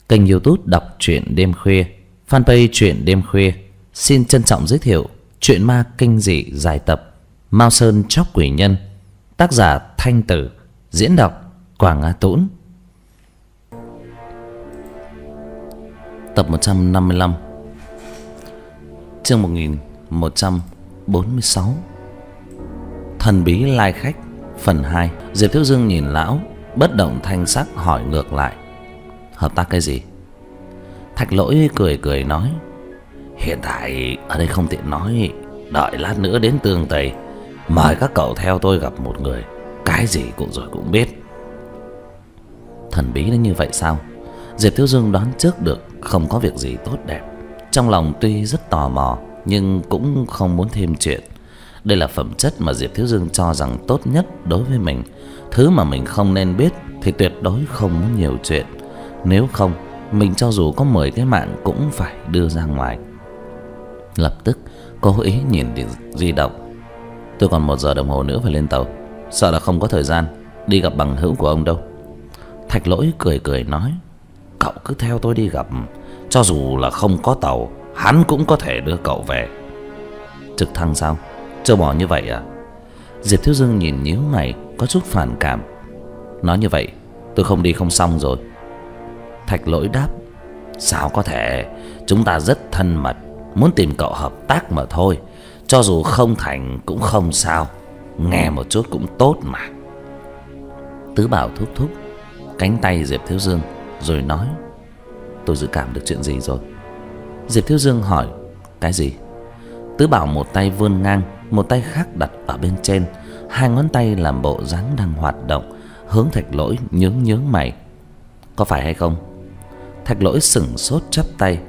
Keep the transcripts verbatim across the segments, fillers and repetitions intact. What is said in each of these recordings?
Kênh YouTube đọc truyện đêm khuya, fanpage truyện đêm khuya xin trân trọng giới thiệu truyện ma kinh dị dài tập Mao Sơn Chóc Quỷ Nhân, tác giả Thanh Tử, diễn đọc Quảng Á Tũng. Tập một trăm năm mươi lăm, chương một nghìn một trăm bốn mươi sáu. Thần bí lai khách phần hai. Diệp Thiếu Dương nhìn lão bất động thanh sắc hỏi ngược lại: hợp tác cái gì? Thạch Lỗi cười cười nói: hiện tại ở đây không tiện nói, đợi lát nữa đến Tương Tây mời các cậu theo tôi gặp một người, cái gì cũng rồi cũng biết. Thần bí đến như vậy sao? Diệp Thiếu Dương đoán trước được không có việc gì tốt đẹp. Trong lòng tuy rất tò mò nhưng cũng không muốn thêm chuyện. Đây là phẩm chất mà Diệp Thiếu Dương cho rằng tốt nhất đối với mình. Thứ mà mình không nên biết thì tuyệt đối không muốn nhiều chuyện. Nếu không, mình cho dù có mười cái mạng cũng phải đưa ra ngoài. Lập tức cố ý nhìn điện di động: tôi còn một giờ đồng hồ nữa phải lên tàu, sợ là không có thời gian đi gặp bằng hữu của ông đâu. Thạch Lỗi cười cười nói: cậu cứ theo tôi đi gặp, cho dù là không có tàu, hắn cũng có thể đưa cậu về. Trực thăng sao? Trâu bò như vậy à? Diệp Thiếu Dương nhìn nhíu mày, có chút phản cảm. Nói như vậy tôi không đi không xong rồi. Thạch Lỗi đáp: sao có thể, chúng ta rất thân mật, muốn tìm cậu hợp tác mà thôi. Cho dù không thành cũng không sao, nghe một chút cũng tốt mà. Tứ Bảo thúc thúc cánh tay Diệp Thiếu Dương rồi nói: tôi dự cảm được chuyện gì rồi? Diệp Thiếu Dương hỏi: cái gì? Tứ Bảo một tay vươn ngang, một tay khác đặt ở bên trên, hai ngón tay làm bộ dáng đang hoạt động, hướng Thạch Lỗi nhướng nhướng mày: có phải hay không? Thạch Lỗi sững sốt chắp tay: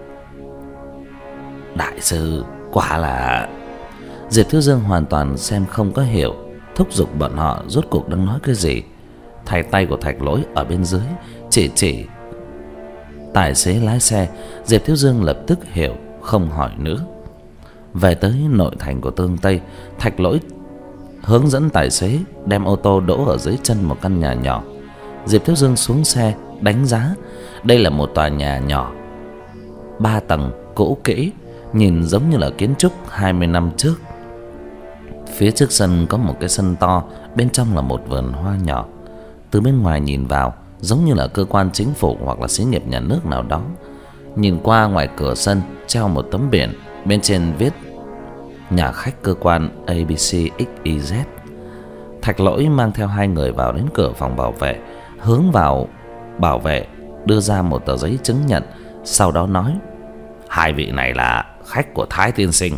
đại sư quả là... Diệp Thiếu Dương hoàn toàn xem không có hiểu, thúc giục bọn họ rốt cuộc đang nói cái gì. Thay tay của Thạch Lỗi ở bên dưới chỉ chỉ tài xế lái xe. Diệp Thiếu Dương lập tức hiểu, không hỏi nữa. Về tới nội thành của Tương Tây, Thạch Lỗi hướng dẫn tài xế đem ô tô đỗ ở dưới chân một căn nhà nhỏ. Diệp Thiếu Dương xuống xe đánh giá. Đây là một tòa nhà nhỏ ba tầng cũ kỹ, nhìn giống như là kiến trúc hai mươi năm trước. Phía trước sân có một cái sân to, bên trong là một vườn hoa nhỏ. Từ bên ngoài nhìn vào giống như là cơ quan chính phủ hoặc là xí nghiệp nhà nước nào đó. Nhìn qua ngoài cửa sân treo một tấm biển, bên trên viết nhà khách cơ quan a bê xê ích y dét. Thạch Lỗi mang theo hai người vào đến cửa phòng bảo vệ, hướng vào bảo vệ đưa ra một tờ giấy chứng nhận, sau đó nói: hai vị này là khách của Thái tiên sinh.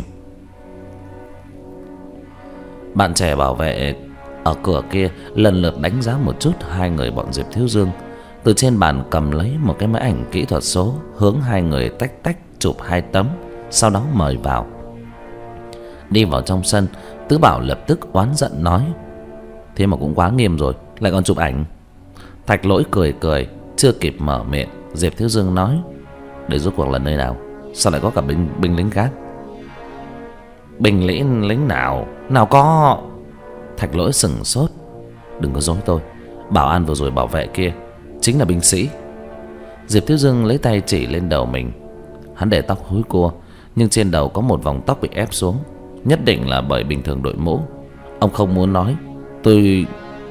Bạn trẻ bảo vệ ở cửa kia lần lượt đánh giá một chút hai người bọn Diệp Thiếu Dương, từ trên bàn cầm lấy một cái máy ảnh kỹ thuật số, hướng hai người tách tách chụp hai tấm, sau đó mời vào. Đi vào trong sân, Tứ Bảo lập tức oán giận nói: thế mà cũng quá nghiêm rồi, lại còn chụp ảnh. Thạch Lỗi cười cười, chưa kịp mở miệng, Diệp Thiếu Dương nói: để rốt cuộc là nơi nào? Sao lại có cả binh, binh lính khác? Binh lính lính nào? Nào có. Thạch Lỗi sững sốt: đừng có dối tôi, bảo an vừa rồi bảo vệ kia chính là binh sĩ. Diệp Thiếu Dương lấy tay chỉ lên đầu mình. Hắn để tóc húi cua, nhưng trên đầu có một vòng tóc bị ép xuống, nhất định là bởi bình thường đội mũ. Ông không muốn nói, tôi...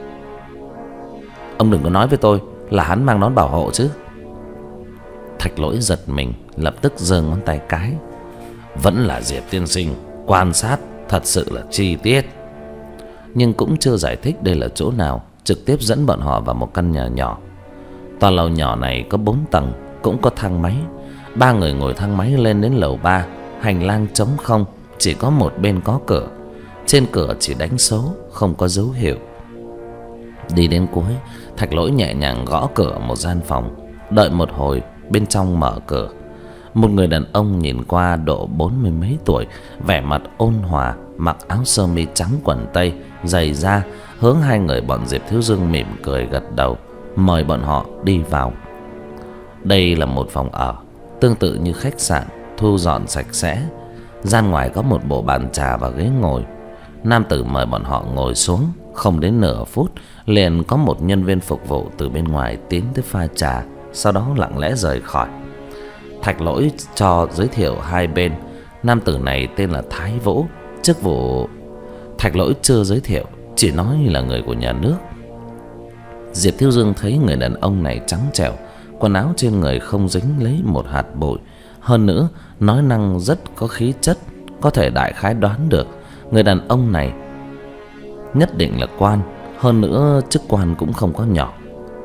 ông đừng có nói với tôi là hắn mang nón bảo hộ chứ. Thạch Lỗi giật mình, lập tức giơ ngón tay cái: vẫn là Diệp tiên sinh quan sát thật sự là chi tiết. Nhưng cũng chưa giải thích đây là chỗ nào, trực tiếp dẫn bọn họ vào một căn nhà nhỏ. Tòa lầu nhỏ này có bốn tầng, cũng có thang máy. Ba người ngồi thang máy lên đến lầu ba. Hành lang trống không, chỉ có một bên có cửa. Trên cửa chỉ đánh số, không có dấu hiệu. Đi đến cuối, Thạch Lỗi nhẹ nhàng gõ cửa một gian phòng. Đợi một hồi, bên trong mở cửa. Một người đàn ông nhìn qua độ bốn mươi mấy tuổi, vẻ mặt ôn hòa, mặc áo sơ mi trắng quần tây, giày da, hướng hai người bọn Diệp Thiếu Dương mỉm cười gật đầu, mời bọn họ đi vào. Đây là một phòng ở, tương tự như khách sạn, thu dọn sạch sẽ. Gian ngoài có một bộ bàn trà và ghế ngồi. Nam tử mời bọn họ ngồi xuống, không đến nửa phút liền có một nhân viên phục vụ từ bên ngoài tiến tới pha trà, sau đó lặng lẽ rời khỏi. Thạch Lỗi cho giới thiệu hai bên. Nam tử này tên là Thái Vũ, chức vụ Thạch Lỗi chưa giới thiệu, chỉ nói là người của nhà nước. Diệp Thiếu Dương thấy người đàn ông này trắng trẻo, quần áo trên người không dính lấy một hạt bụi, hơn nữa nói năng rất có khí chất, có thể đại khái đoán được người đàn ông này nhất định là quan, hơn nữa chức quan cũng không có nhỏ.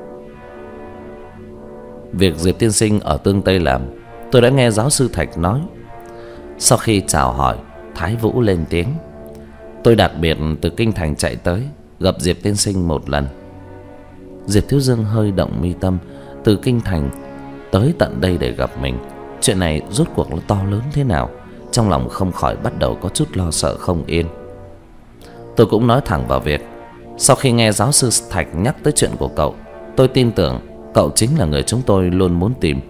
Việc Diệp tiên sinh ở Tương Tây làm, tôi đã nghe giáo sư Thạch nói. Sau khi chào hỏi, Thái Vũ lên tiếng: tôi đặc biệt từ kinh thành chạy tới gặp Diệp tiên sinh một lần. Diệp Thiếu Dương hơi động mi tâm, từ kinh thành tới tận đây để gặp mình, chuyện này rốt cuộc nó to lớn thế nào? Trong lòng không khỏi bắt đầu có chút lo sợ không yên. Tôi cũng nói thẳng vào việc. Sau khi nghe giáo sư Thạch nhắc tới chuyện của cậu, tôi tin tưởng cậu chính là người chúng tôi luôn muốn tìm.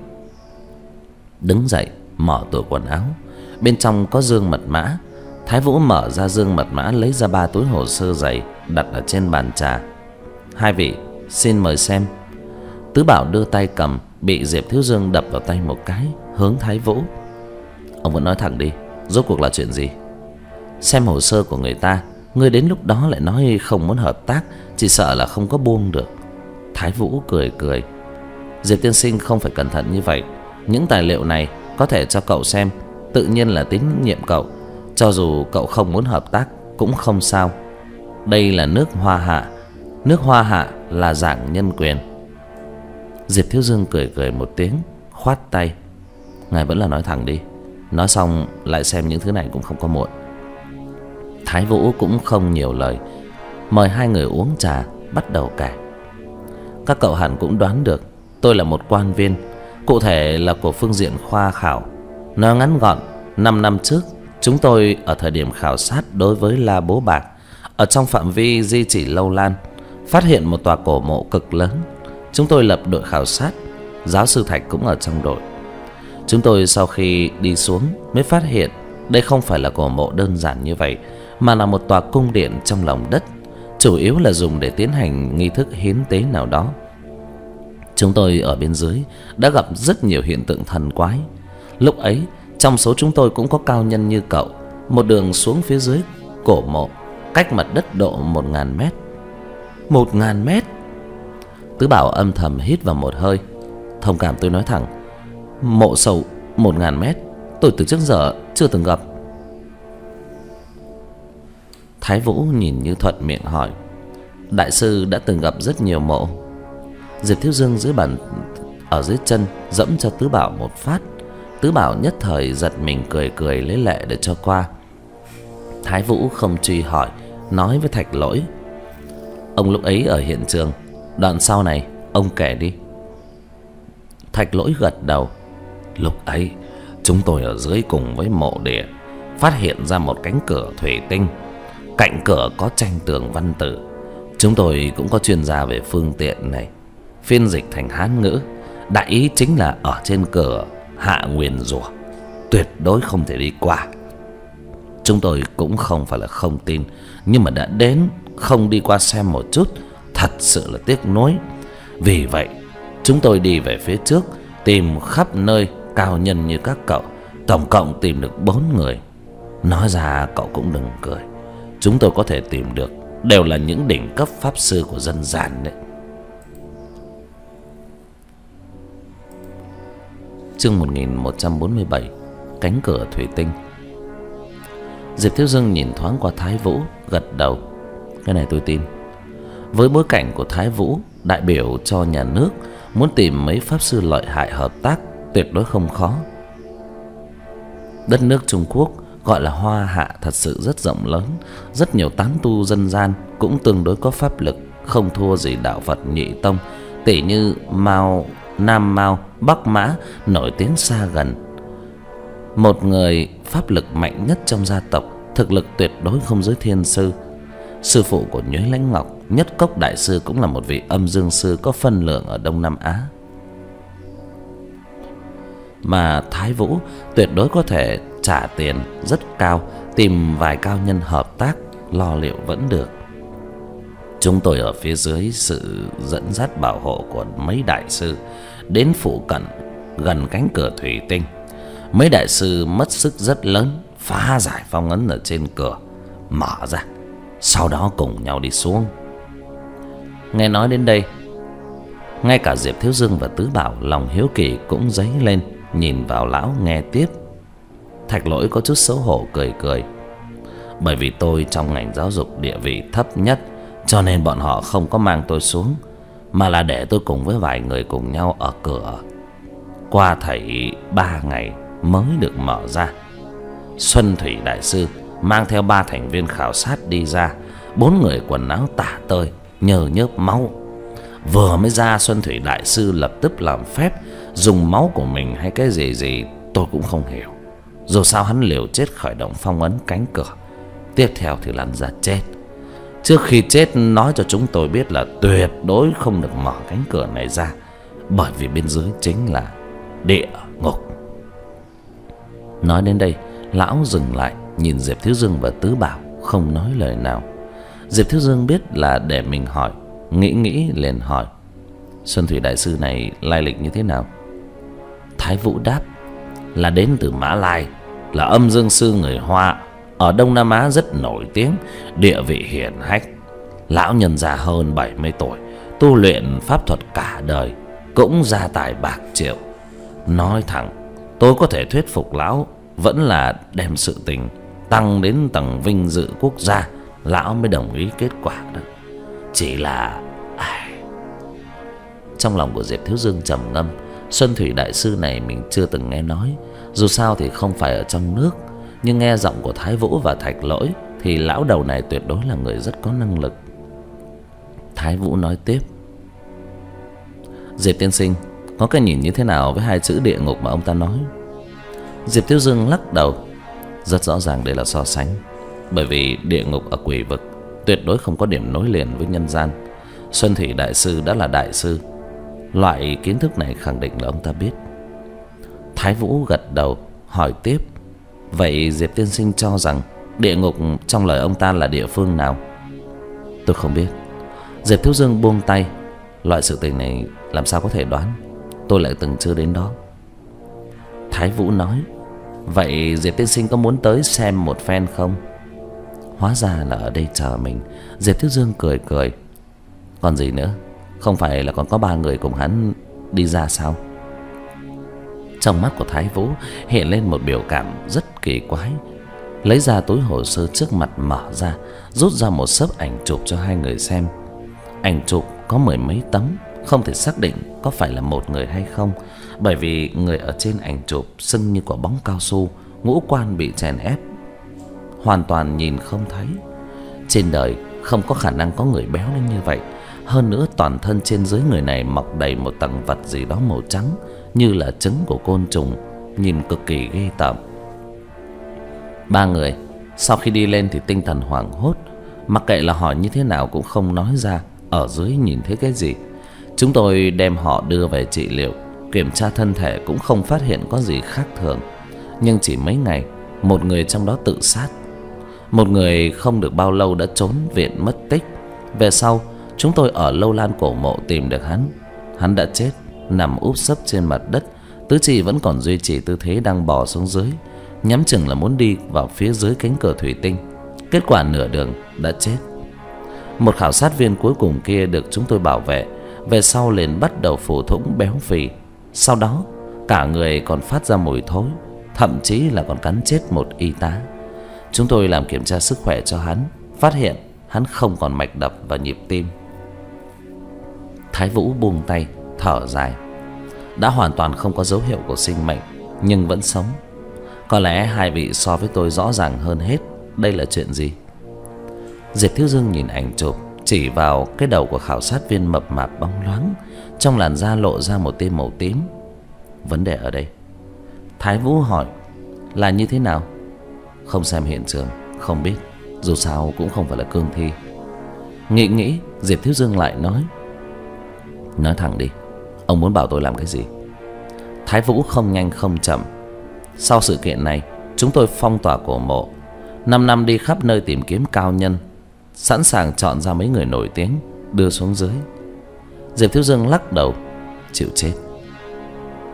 Đứng dậy mở tủ quần áo, bên trong có dương mật mã. Thái Vũ mở ra dương mật mã, lấy ra ba túi hồ sơ dày đặt ở trên bàn trà. Hai vị xin mời xem. Tứ Bảo đưa tay cầm, bị Diệp Thiếu Dương đập vào tay một cái, hướng Thái Vũ: ông vẫn nói thẳng đi, rốt cuộc là chuyện gì? Xem hồ sơ của người ta, ngươi đến lúc đó lại nói không muốn hợp tác, chỉ sợ là không có buông được. Thái Vũ cười cười: Diệp tiên sinh không phải cẩn thận như vậy. Những tài liệu này có thể cho cậu xem, tự nhiên là tín nhiệm cậu. Cho dù cậu không muốn hợp tác cũng không sao. Đây là nước Hoa Hạ, nước Hoa Hạ là giảng nhân quyền. Diệp Thiếu Dương cười cười một tiếng, khoát tay: ngài vẫn là nói thẳng đi, nói xong lại xem những thứ này cũng không có muộn. Thái Vũ cũng không nhiều lời, mời hai người uống trà, bắt đầu kể. Các cậu hẳn cũng đoán được, tôi là một quan viên, cụ thể là của phương diện khoa khảo. Nói ngắn gọn, năm năm trước chúng tôi ở thời điểm khảo sát đối với La Bố Bạc, ở trong phạm vi di chỉ Lâu Lan, phát hiện một tòa cổ mộ cực lớn. Chúng tôi lập đội khảo sát, giáo sư Thạch cũng ở trong đội. Chúng tôi sau khi đi xuống mới phát hiện đây không phải là cổ mộ đơn giản như vậy, mà là một tòa cung điện trong lòng đất, chủ yếu là dùng để tiến hành nghi thức hiến tế nào đó. Chúng tôi ở bên dưới đã gặp rất nhiều hiện tượng thần quái. Lúc ấy trong số chúng tôi cũng có cao nhân như cậu. Một đường xuống phía dưới cổ mộ, cách mặt đất độ một ngàn mét. Một ngàn mét? Tứ Bảo âm thầm hít vào một hơi. Thông cảm tôi nói thẳng, mộ sâu một ngàn mét tôi từ trước giờ chưa từng gặp. Thái Vũ nhìn như thuận miệng hỏi: đại sư đã từng gặp rất nhiều mộ. Diệp Thiếu Dương dưới bàn ở dưới chân dẫm cho Tứ Bảo một phát. Tứ Bảo nhất thời giật mình, cười cười lấy lệ để cho qua. Thái Vũ không truy hỏi, nói với Thạch Lỗi: ông lúc ấy ở hiện trường, đoạn sau này ông kể đi. Thạch Lỗi gật đầu: lúc ấy chúng tôi ở dưới cùng với mộ địa, phát hiện ra một cánh cửa thủy tinh. Cạnh cửa có tranh tường văn tự. Chúng tôi cũng có chuyên gia về phương tiện này, phiên dịch thành Hán ngữ. Đại ý chính là ở trên cửa hạ nguyền rủa, tuyệt đối không thể đi qua. Chúng tôi cũng không phải là không tin, nhưng mà đã đến không đi qua xem một chút, thật sự là tiếc nuối. Vì vậy chúng tôi đi về phía trước, tìm khắp nơi cao nhân như các cậu, tổng cộng tìm được bốn người. Nói ra cậu cũng đừng cười, chúng tôi có thể tìm được đều là những đỉnh cấp pháp sư của dân gian đấy. Chương một nghìn một trăm bốn mươi bảy, cánh cửa thủy tinh. Diệp Thiếu Dương nhìn thoáng qua Thái Vũ, gật đầu: cái này tôi tin. Với bối cảnh của Thái Vũ đại biểu cho nhà nước, muốn tìm mấy pháp sư lợi hại hợp tác tuyệt đối không khó. Đất nước Trung Quốc gọi là Hoa Hạ thật sự rất rộng lớn, rất nhiều tán tu dân gian cũng tương đối có pháp lực, không thua gì đạo Phật Nhị Tông, tỷ như Mao, Nam Mao, Bắc Mã nổi tiếng xa gần. Một người pháp lực mạnh nhất trong gia tộc, thực lực tuyệt đối không dưới thiên sư. Sư phụ của Nhuế Lãnh Ngọc, Nhất Cốc đại sư, cũng là một vị âm dương sư có phân lượng ở Đông Nam Á. Mà Thái Vũ tuyệt đối có thể trả tiền rất cao, tìm vài cao nhân hợp tác, lo liệu vẫn được. Chúng tôi ở phía dưới sự dẫn dắt bảo hộ của mấy đại sư đến phụ cận gần cánh cửa thủy tinh. Mấy đại sư mất sức rất lớn, phá giải phong ấn ở trên cửa, mở ra, sau đó cùng nhau đi xuống. Nghe nói đến đây, ngay cả Diệp Thiếu Dương và Tứ Bảo lòng hiếu kỳ cũng dấy lên, nhìn vào lão nghe tiếp. Thạch Lỗi có chút xấu hổ cười cười. Bởi vì tôi trong ngành giáo dục địa vị thấp nhất, cho nên bọn họ không có mang tôi xuống, mà là để tôi cùng với vài người cùng nhau ở cửa. Qua thảy ba ngày mới được mở ra. Xuân Thủy đại sư mang theo ba thành viên khảo sát đi ra, bốn người quần áo tả tơi, nhờ nhớp máu. Vừa mới ra, Xuân Thủy đại sư lập tức làm phép dùng máu của mình hay cái gì gì tôi cũng không hiểu. Dù sao hắn liều chết khởi động phong ấn cánh cửa, tiếp theo thì lăn ra chết. Trước khi chết nói cho chúng tôi biết là tuyệt đối không được mở cánh cửa này ra, bởi vì bên dưới chính là địa ngục. Nói đến đây, lão dừng lại, nhìn Diệp Thiếu Dương và Tứ Bảo, không nói lời nào. Diệp Thiếu Dương biết là để mình hỏi, nghĩ nghĩ liền hỏi: Xuân Thủy đại sư này lai lịch như thế nào? Thái Vũ đáp: là đến từ Mã Lai, là âm dương sư người Hoa, ở Đông Nam Á rất nổi tiếng, địa vị hiển hách. Lão nhân già hơn bảy mươi tuổi, tu luyện pháp thuật cả đời, cũng gia tài bạc triệu. Nói thẳng, tôi có thể thuyết phục lão vẫn là đem sự tình tăng đến tầng vinh dự quốc gia, lão mới đồng ý kết quả đó. Chỉ là ai... Trong lòng của Diệp Thiếu Dương trầm ngâm. Xuân Thủy đại sư này mình chưa từng nghe nói, dù sao thì không phải ở trong nước, nhưng nghe giọng của Thái Vũ và Thạch Lỗi thì lão đầu này tuyệt đối là người rất có năng lực. Thái Vũ nói tiếp: Diệp tiên sinh có cái nhìn như thế nào với hai chữ địa ngục mà ông ta nói? Diệp Thiếu Dương lắc đầu. Rất rõ ràng đây là so sánh, bởi vì địa ngục ở quỷ vực tuyệt đối không có điểm nối liền với nhân gian. Xuân Thủy đại sư đã là đại sư, loại kiến thức này khẳng định là ông ta biết. Thái Vũ gật đầu hỏi tiếp: vậy Diệp tiên sinh cho rằng địa ngục trong lời ông ta là địa phương nào? Tôi không biết. Diệp Thiếu Dương buông tay. Loại sự tình này làm sao có thể đoán, tôi lại từng chưa đến đó. Thái Vũ nói: vậy Diệp tiên sinh có muốn tới xem một phen không? Hóa ra là ở đây chờ mình. Diệp Thiếu Dương cười cười. Còn gì nữa, không phải là còn có ba người cùng hắn đi ra sao? Trong mắt của Thái Vũ hiện lên một biểu cảm rất kỳ quái. Lấy ra túi hồ sơ trước mặt mở ra, rút ra một xấp ảnh chụp cho hai người xem. Ảnh chụp có mười mấy tấm, không thể xác định có phải là một người hay không, bởi vì người ở trên ảnh chụp sưng như quả bóng cao su, ngũ quan bị chèn ép, hoàn toàn nhìn không thấy. Trên đời không có khả năng có người béo lên như vậy. Hơn nữa toàn thân trên dưới người này mọc đầy một tầng vật gì đó màu trắng, như là trứng của côn trùng, nhìn cực kỳ ghê tởm. Ba người sau khi đi lên thì tinh thần hoảng hốt, mặc kệ là hỏi như thế nào cũng không nói ra ở dưới nhìn thấy cái gì. Chúng tôi đem họ đưa về trị liệu, kiểm tra thân thể cũng không phát hiện có gì khác thường. Nhưng chỉ mấy ngày, một người trong đó tự sát. Một người không được bao lâu đã trốn viện mất tích. Về sau chúng tôi ở Lâu Lan cổ mộ tìm được hắn. Hắn đã chết, nằm úp sấp trên mặt đất, tứ chi vẫn còn duy trì tư thế đang bò xuống dưới, nhắm chừng là muốn đi vào phía dưới cánh cửa thủy tinh. Kết quả nửa đường đã chết. Một khảo sát viên cuối cùng kia được chúng tôi bảo vệ, về sau liền bắt đầu phù thủng béo phì. Sau đó cả người còn phát ra mùi thối, thậm chí là còn cắn chết một y tá. Chúng tôi làm kiểm tra sức khỏe cho hắn, phát hiện hắn không còn mạch đập và nhịp tim. Thái Vũ buông tay thở dài. Đã hoàn toàn không có dấu hiệu của sinh mệnh, nhưng vẫn sống. Có lẽ hai vị so với tôi rõ ràng hơn hết đây là chuyện gì. Diệp Thiếu Dương nhìn ảnh chụp, chỉ vào cái đầu của khảo sát viên mập mạp bóng loáng, trong làn da lộ ra một tia màu tím. Vấn đề ở đây. Thái Vũ hỏi: là như thế nào? Không xem hiện trường, không biết. Dù sao cũng không phải là cương thi. Nghĩ nghĩ, Diệp Thiếu Dương lại nói: nói thẳng đi, ông muốn bảo tôi làm cái gì? Thái Vũ không nhanh không chậm: sau sự kiện này, chúng tôi phong tỏa cổ mộ, năm năm đi khắp nơi tìm kiếm cao nhân, sẵn sàng chọn ra mấy người nổi tiếng đưa xuống dưới. Diệp Thiếu Dương lắc đầu: chịu chết.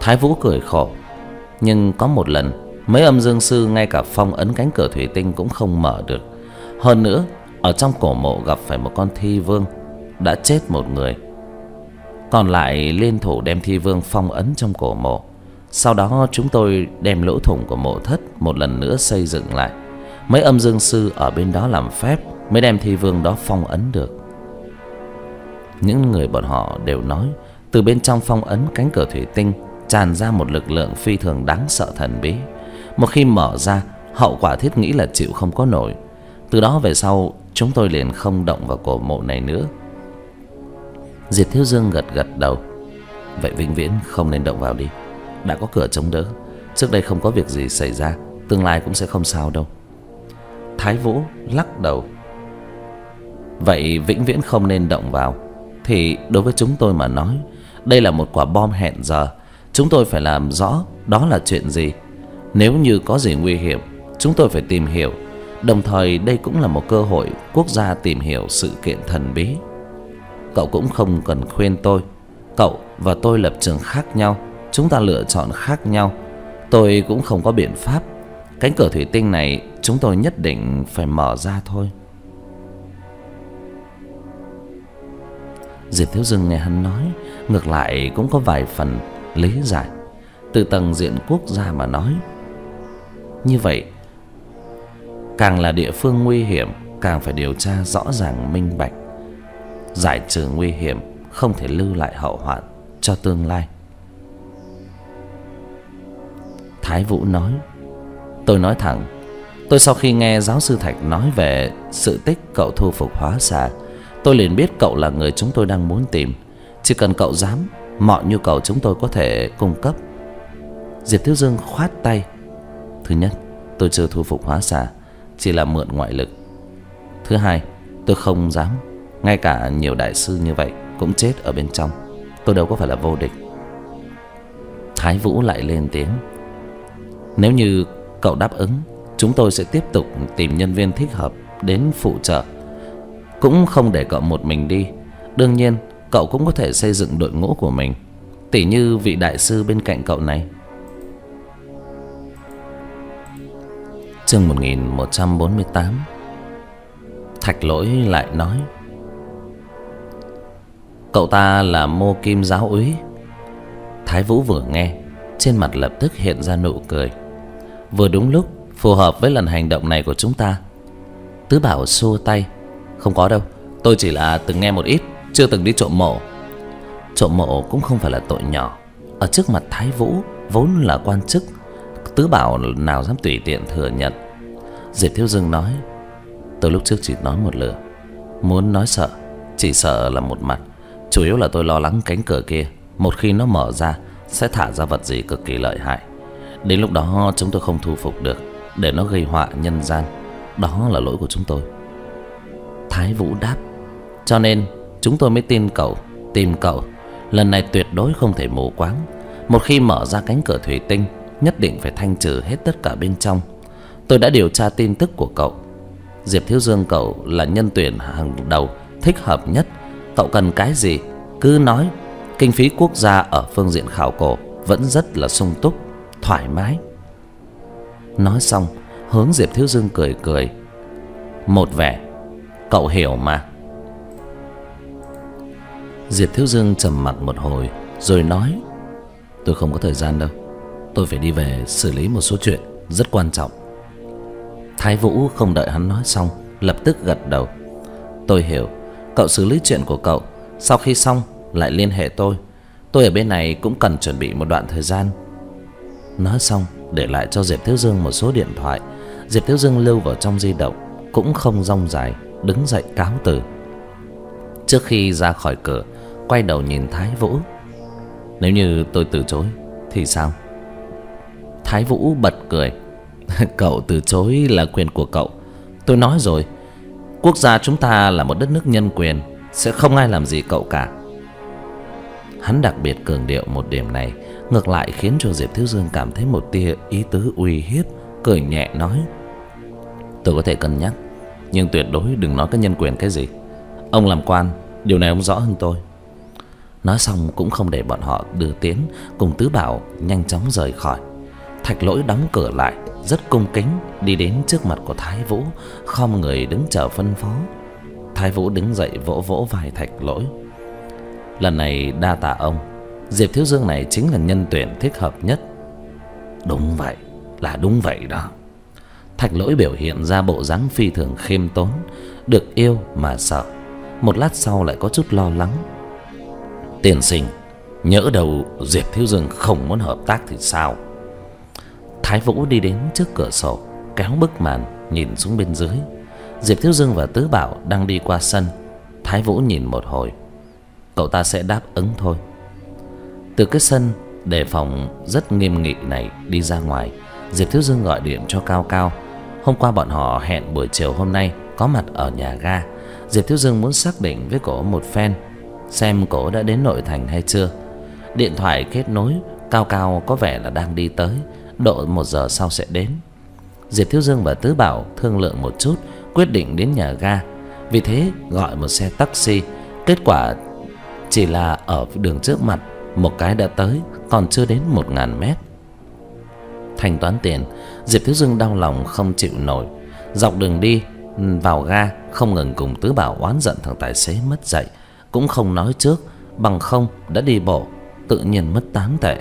Thái Vũ cười khổ. Nhưng có một lần mấy âm dương sư ngay cả phong ấn cánh cửa thủy tinh cũng không mở được. Hơn nữa ở trong cổ mộ gặp phải một con thi vương, đã chết một người. Còn lại liên thủ đem thi vương phong ấn trong cổ mộ. Sau đó chúng tôi đem lỗ thủng của mộ thất một lần nữa xây dựng lại. Mấy âm dương sư ở bên đó làm phép mới đem thi vương đó phong ấn được. Những người bọn họ đều nói từ bên trong phong ấn cánh cửa thủy tinh tràn ra một lực lượng phi thường đáng sợ thần bí. Một khi mở ra, hậu quả thiết nghĩ là chịu không có nổi. Từ đó về sau chúng tôi liền không động vào cổ mộ này nữa. Diệp Thiếu Dương gật gật đầu. Vậy vĩnh viễn không nên động vào đi. Đã có cửa chống đỡ, trước đây không có việc gì xảy ra, tương lai cũng sẽ không sao đâu. Thái Vũ lắc đầu. Vậy vĩnh viễn không nên động vào thì đối với chúng tôi mà nói, đây là một quả bom hẹn giờ. Chúng tôi phải làm rõ đó là chuyện gì. Nếu như có gì nguy hiểm, chúng tôi phải tìm hiểu. Đồng thời đây cũng là một cơ hội quốc gia tìm hiểu sự kiện thần bí. Cậu cũng không cần khuyên tôi. Cậu và tôi lập trường khác nhau, chúng ta lựa chọn khác nhau. Tôi cũng không có biện pháp. Cánh cửa thủy tinh này chúng tôi nhất định phải mở ra thôi. Diệp Thiếu Dương nghe hắn nói, ngược lại cũng có vài phần lý giải. Từ tầng diện quốc gia mà nói, như vậy càng là địa phương nguy hiểm, càng phải điều tra rõ ràng minh bạch, giải trừ nguy hiểm, không thể lưu lại hậu hoạn cho tương lai. Thái Vũ nói. Tôi nói thẳng, tôi sau khi nghe giáo sư Thạch nói về sự tích cậu thu phục hóa xà, tôi liền biết cậu là người chúng tôi đang muốn tìm. Chỉ cần cậu dám, mọi nhu cầu chúng tôi có thể cung cấp. Diệp Thiếu Dương khoát tay. Thứ nhất, tôi chưa thu phục hóa xà, chỉ là mượn ngoại lực. Thứ hai, tôi không dám. Ngay cả nhiều đại sư như vậy cũng chết ở bên trong. Tôi đâu có phải là vô địch. Thái Vũ lại lên tiếng. Nếu như cậu đáp ứng, chúng tôi sẽ tiếp tục tìm nhân viên thích hợp đến phụ trợ. Cũng không để cậu một mình đi. Đương nhiên cậu cũng có thể xây dựng đội ngũ của mình, tỉ như vị đại sư bên cạnh cậu này. Chương một nghìn một trăm bốn mươi tám. Thạch Lỗi lại nói. Cậu ta là Mô Kim giáo úy. Thái Vũ vừa nghe, trên mặt lập tức hiện ra nụ cười. Vừa đúng lúc, phù hợp với lần hành động này của chúng ta. Tứ Bảo xua tay. Không có đâu, tôi chỉ là từng nghe một ít, chưa từng đi trộm mộ. Trộm mộ cũng không phải là tội nhỏ. Ở trước mặt Thái Vũ vốn là quan chức, Tứ Bảo nào dám tùy tiện thừa nhận. Diệp Thiếu Dương nói. Tôi lúc trước chỉ nói một lửa, muốn nói sợ, chỉ sợ là một mặt. Chủ yếu là tôi lo lắng cánh cửa kia một khi nó mở ra sẽ thả ra vật gì cực kỳ lợi hại. Đến lúc đó chúng tôi không thu phục được, để nó gây họa nhân gian. Đó là lỗi của chúng tôi. Thái Vũ đáp. Cho nên chúng tôi mới tin cậu, tìm cậu. Lần này tuyệt đối không thể mù quáng. Một khi mở ra cánh cửa thủy tinh, nhất định phải thanh trừ hết tất cả bên trong. Tôi đã điều tra tin tức của cậu. Diệp Thiếu Dương cậu là nhân tuyển hàng đầu, thích hợp nhất. Cậu cần cái gì cứ nói. Kinh phí quốc gia ở phương diện khảo cổ vẫn rất là sung túc, thoải mái. Nói xong hướng Diệp Thiếu Dương cười cười, một vẻ cậu hiểu mà. Diệp Thiếu Dương trầm mặc một hồi rồi nói. Tôi không có thời gian đâu, tôi phải đi về xử lý một số chuyện rất quan trọng. Thái Vũ không đợi hắn nói xong, lập tức gật đầu. Tôi hiểu, cậu xử lý chuyện của cậu, sau khi xong lại liên hệ tôi. Tôi ở bên này cũng cần chuẩn bị một đoạn thời gian. Nói xong để lại cho Diệp Thiếu Dương một số điện thoại. Diệp Thiếu Dương lưu vào trong di động, cũng không rong dài, đứng dậy cáo từ. Trước khi ra khỏi cửa, quay đầu nhìn Thái Vũ. Nếu như tôi từ chối thì sao? Thái Vũ bật cười. Cậu từ chối là quyền của cậu. Tôi nói rồi, quốc gia chúng ta là một đất nước nhân quyền, sẽ không ai làm gì cậu cả. Hắn đặc biệt cường điệu một điểm này, ngược lại khiến cho Diệp Thiếu Dương cảm thấy một tia ý tứ uy hiếp, cười nhẹ nói. Tôi có thể cân nhắc, nhưng tuyệt đối đừng nói cái nhân quyền cái gì. Ông làm quan, điều này ông rõ hơn tôi. Nói xong cũng không để bọn họ đưa tiến, cùng Tứ Bảo nhanh chóng rời khỏi. Thạch Lỗi đóng cửa lại, rất cung kính đi đến trước mặt của Thái Vũ, khom người đứng chờ phân phó. Thái Vũ đứng dậy vỗ vỗ vai Thạch Lỗi. Lần này đa tạ ông, Diệp Thiếu Dương này chính là nhân tuyển thích hợp nhất. Đúng vậy, là đúng vậy đó. Thạch Lỗi biểu hiện ra bộ dáng phi thường khiêm tốn, được yêu mà sợ. Một lát sau lại có chút lo lắng. Tiên sinh, nhỡ đầu Diệp Thiếu Dương không muốn hợp tác thì sao? Thái Vũ đi đến trước cửa sổ, kéo bức màn nhìn xuống bên dưới. Diệp Thiếu Dương và Tứ Bảo đang đi qua sân. Thái Vũ nhìn một hồi, cậu ta sẽ đáp ứng thôi. Từ cái sân đề phòng rất nghiêm nghị này đi ra ngoài, Diệp Thiếu Dương gọi điện cho Cao Cao. Hôm qua bọn họ hẹn buổi chiều hôm nay có mặt ở nhà ga. Diệp Thiếu Dương muốn xác định với cổ một phen, xem cổ đã đến nội thành hay chưa. Điện thoại kết nối, Cao Cao có vẻ là đang đi tới, độ một giờ sau sẽ đến. Diệp Thiếu Dương và Tứ Bảo thương lượng một chút, quyết định đến nhà ga. Vì thế gọi một xe taxi. Kết quả chỉ là ở đường trước mặt, một cái đã tới, còn chưa đến một ngàn mét. Thanh toán tiền, Diệp Thiếu Dương đau lòng không chịu nổi. Dọc đường đi vào ga không ngừng cùng Tứ Bảo oán giận thằng tài xế mất dạy, cũng không nói trước, bằng không đã đi bộ tự nhiên mất tám tệ.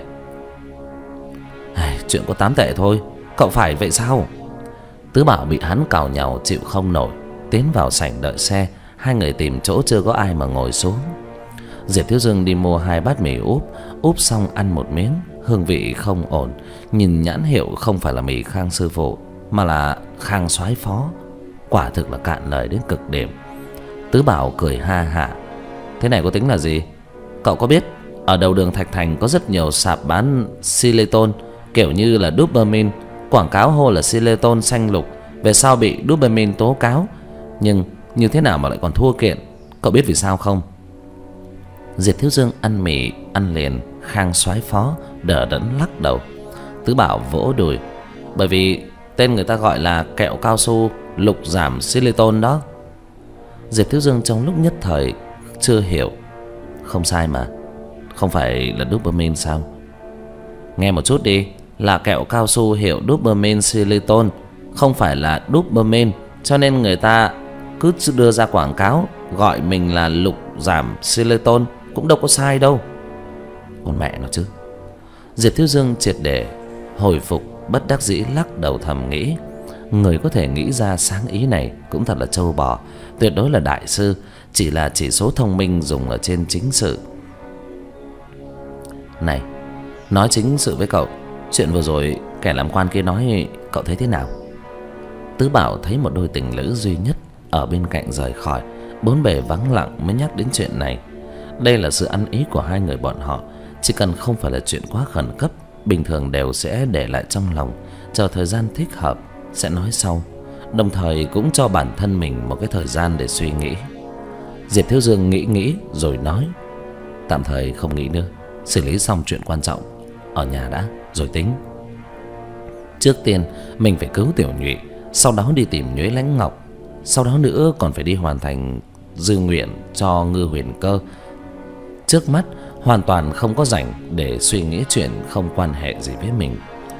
Ai, chuyện có tám tệ thôi, cậu phải vậy sao? Tứ Bảo bị hắn cào nhàu chịu không nổi, tiến vào sảnh đợi xe. Hai người tìm chỗ chưa có ai mà ngồi xuống. Diệp Thiếu Dương đi mua hai bát mì úp, úp xong ăn một miếng, hương vị không ổn. Nhìn nhãn hiệu không phải là mì Khang sư phụ, mà là Khang soái phó. Quả thực là cạn lời đến cực điểm. Tứ Bảo cười ha hả. Thế này có tính là gì? Cậu có biết ở đầu đường Thạch Thành có rất nhiều sạp bán Xyloton, kiểu như là dopamine, quảng cáo hô là Xyloton xanh lục, về sau bị dopamine tố cáo, nhưng như thế nào mà lại còn thua kiện? Cậu biết vì sao không? Diệp Thiếu Dương ăn mì ăn liền Khang soái phó, đờ đẫn lắc đầu. Tứ Bảo vỗ đùi. Bởi vì tên người ta gọi là kẹo cao su lục giảm Xyloton đó. Diệp Thiếu Dương trong lúc nhất thời chưa hiểu. Không sai mà, không phải là dopamine sao? Nghe một chút đi, là kẹo cao su hiệu dopamine Xyloton, không phải là dopamine, cho nên người ta cứ đưa ra quảng cáo gọi mình là lục giảm Xyloton cũng đâu có sai đâu. Còn mẹ nó chứ. Diệp Thiếu Dương triệt để hồi phục, bất đắc dĩ lắc đầu thầm nghĩ, người có thể nghĩ ra sáng ý này cũng thật là trâu bò, tuyệt đối là đại sư, chỉ là chỉ số thông minh dùng ở trên chính sự. Này, nói chính sự với cậu, chuyện vừa rồi kẻ làm quan kia nói cậu thấy thế nào? Tứ Bảo thấy một đôi tình lữ duy nhất ở bên cạnh rời khỏi, bốn bề vắng lặng mới nhắc đến chuyện này. Đây là sự ăn ý của hai người bọn họ, chỉ cần không phải là chuyện quá khẩn cấp, bình thường đều sẽ để lại trong lòng, chờ thời gian thích hợp sẽ nói sau, đồng thời cũng cho bản thân mình một cái thời gian để suy nghĩ. Diệp Thiếu Dương nghĩ nghĩ rồi nói, tạm thời không nghĩ nữa, xử lý xong chuyện quan trọng ở nhà đã rồi tính. Trước tiên mình phải cứu Tiểu Nhụy, sau đó đi tìm Nhuế Lãnh Ngọc, sau đó nữa còn phải đi hoàn thành dư nguyện cho Ngư Huyền Cơ. Trước mắt hoàn toàn không có rảnh để suy nghĩ chuyện không quan hệ gì với mình.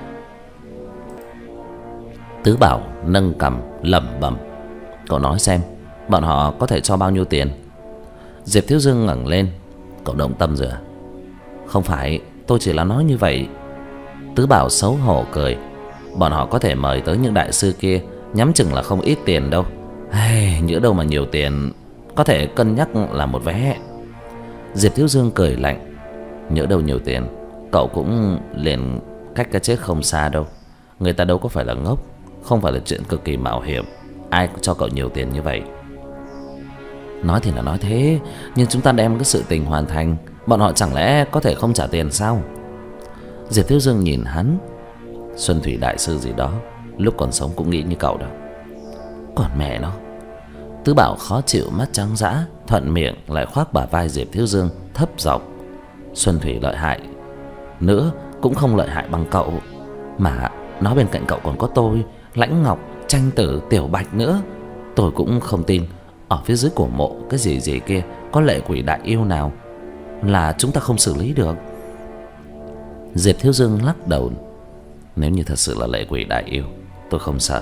Tứ Bảo nâng cằm lẩm bẩm, cậu nói xem bọn họ có thể cho bao nhiêu tiền? Diệp Thiếu Dương ngẩng lên, cậu động tâm rồi à? Không phải, tôi chỉ là nói như vậy. Tứ Bảo xấu hổ cười, bọn họ có thể mời tới những đại sư kia, nhắm chừng là không ít tiền đâu. Ai, nhỡ đâu mà nhiều tiền, có thể cân nhắc là một vé. Diệp Thiếu Dương cười lạnh, nhỡ đâu nhiều tiền, cậu cũng liền cách cái chết không xa đâu. Người ta đâu có phải là ngốc, không phải là chuyện cực kỳ mạo hiểm, ai cũng cho cậu nhiều tiền như vậy. Nói thì là nói thế, nhưng chúng ta đem cái sự tình hoàn thành, bọn họ chẳng lẽ có thể không trả tiền sao? Diệp Thiếu Dương nhìn hắn, Xuân Thủy đại sư gì đó, lúc còn sống cũng nghĩ như cậu đó. Còn mẹ nó. Tứ Bảo khó chịu mắt trắng dã, thuận miệng lại khoác bả vai Diệp Thiếu Dương thấp giọng, Xuân Thủy lợi hại nữa cũng không lợi hại bằng cậu, mà nó bên cạnh cậu còn có tôi, Lãnh Ngọc, Tranh Tử, Tiểu Bạch nữa. Tôi cũng không tin ở phía dưới cổ mộ cái gì gì kia có lệ quỷ đại yêu nào. là chúng ta không xử lý được. Diệp Thiếu Dương lắc đầu. Nếu như thật sự là lệ quỷ đại yêu, tôi không sợ.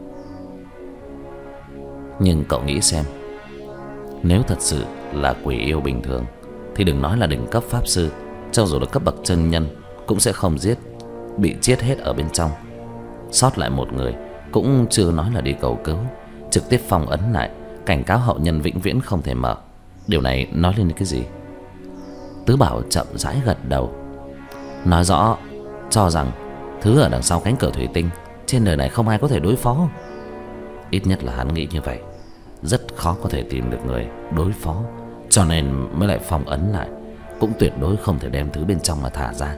Nhưng cậu nghĩ xem, nếu thật sự là quỷ yêu bình thường thì đừng nói là đỉnh cấp pháp sư, cho dù là cấp bậc chân nhân cũng sẽ không giết, bị chết hết ở bên trong. Sót lại một người cũng chưa nói là đi cầu cứu, trực tiếp phong ấn lại, cảnh cáo hậu nhân vĩnh viễn không thể mở. Điều này nói lên cái gì? Tứ Bảo chậm rãi gật đầu, nói rõ cho rằng thứ ở đằng sau cánh cửa thủy tinh trên đời này không ai có thể đối phó. Ít nhất là hắn nghĩ như vậy. Rất khó có thể tìm được người đối phó, cho nên mới lại phong ấn lại, cũng tuyệt đối không thể đem thứ bên trong mà thả ra.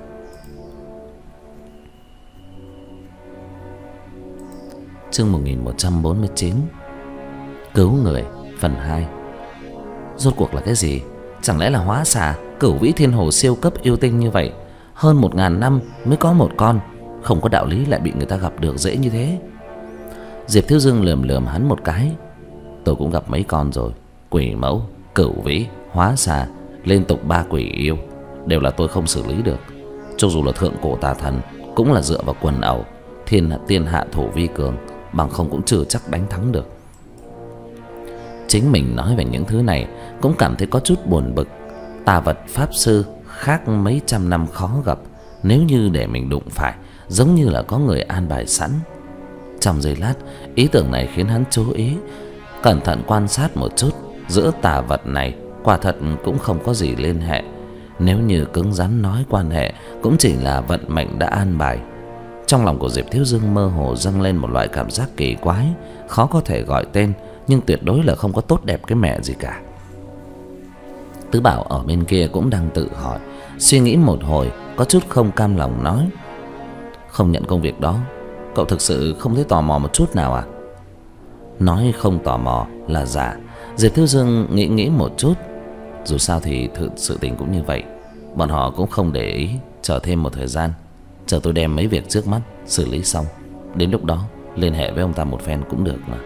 Chương một nghìn một trăm bốn mươi chín, Cứu người phần hai. Rốt cuộc là cái gì? Chẳng lẽ là hóa xà, cửu vĩ thiên hồ siêu cấp yêu tinh như vậy, hơn một ngàn năm mới có một con, không có đạo lý lại bị người ta gặp được dễ như thế. Diệp Thiếu Dương lườm lườm hắn một cái. Tôi cũng gặp mấy con rồi, quỷ mẫu, cửu vĩ, hóa xà, liên tục ba quỷ yêu, đều là tôi không xử lý được. Cho dù là thượng cổ tà thần cũng là dựa vào quần ẩu, thiên hạ tiên hạ thủ vi cường, bằng không cũng chưa chắc đánh thắng được. Chính mình nói về những thứ này cũng cảm thấy có chút buồn bực. Tà vật pháp sư khác mấy trăm năm khó gặp, nếu như để mình đụng phải, giống như là có người an bài sẵn. Trong giây lát, ý tưởng này khiến hắn chú ý, cẩn thận quan sát một chút. Giữa tà vật này quả thật cũng không có gì liên hệ. Nếu như cứng rắn nói quan hệ, cũng chỉ là vận mệnh đã an bài. Trong lòng của Diệp Thiếu Dương mơ hồ dâng lên một loại cảm giác kỳ quái, khó có thể gọi tên, nhưng tuyệt đối là không có tốt đẹp cái mẹ gì cả. Tứ Bảo ở bên kia cũng đang tự hỏi, suy nghĩ một hồi, có chút không cam lòng nói: Không nhận công việc đó, cậu thực sự không thấy tò mò một chút nào à? Nói không tò mò là giả. Diệp Thiếu Dương nghĩ nghĩ một chút. Dù sao thì thực sự tình cũng như vậy, bọn họ cũng không để ý. Chờ thêm một thời gian, chờ tôi đem mấy việc trước mắt xử lý xong, đến lúc đó liên hệ với ông ta một phen cũng được mà.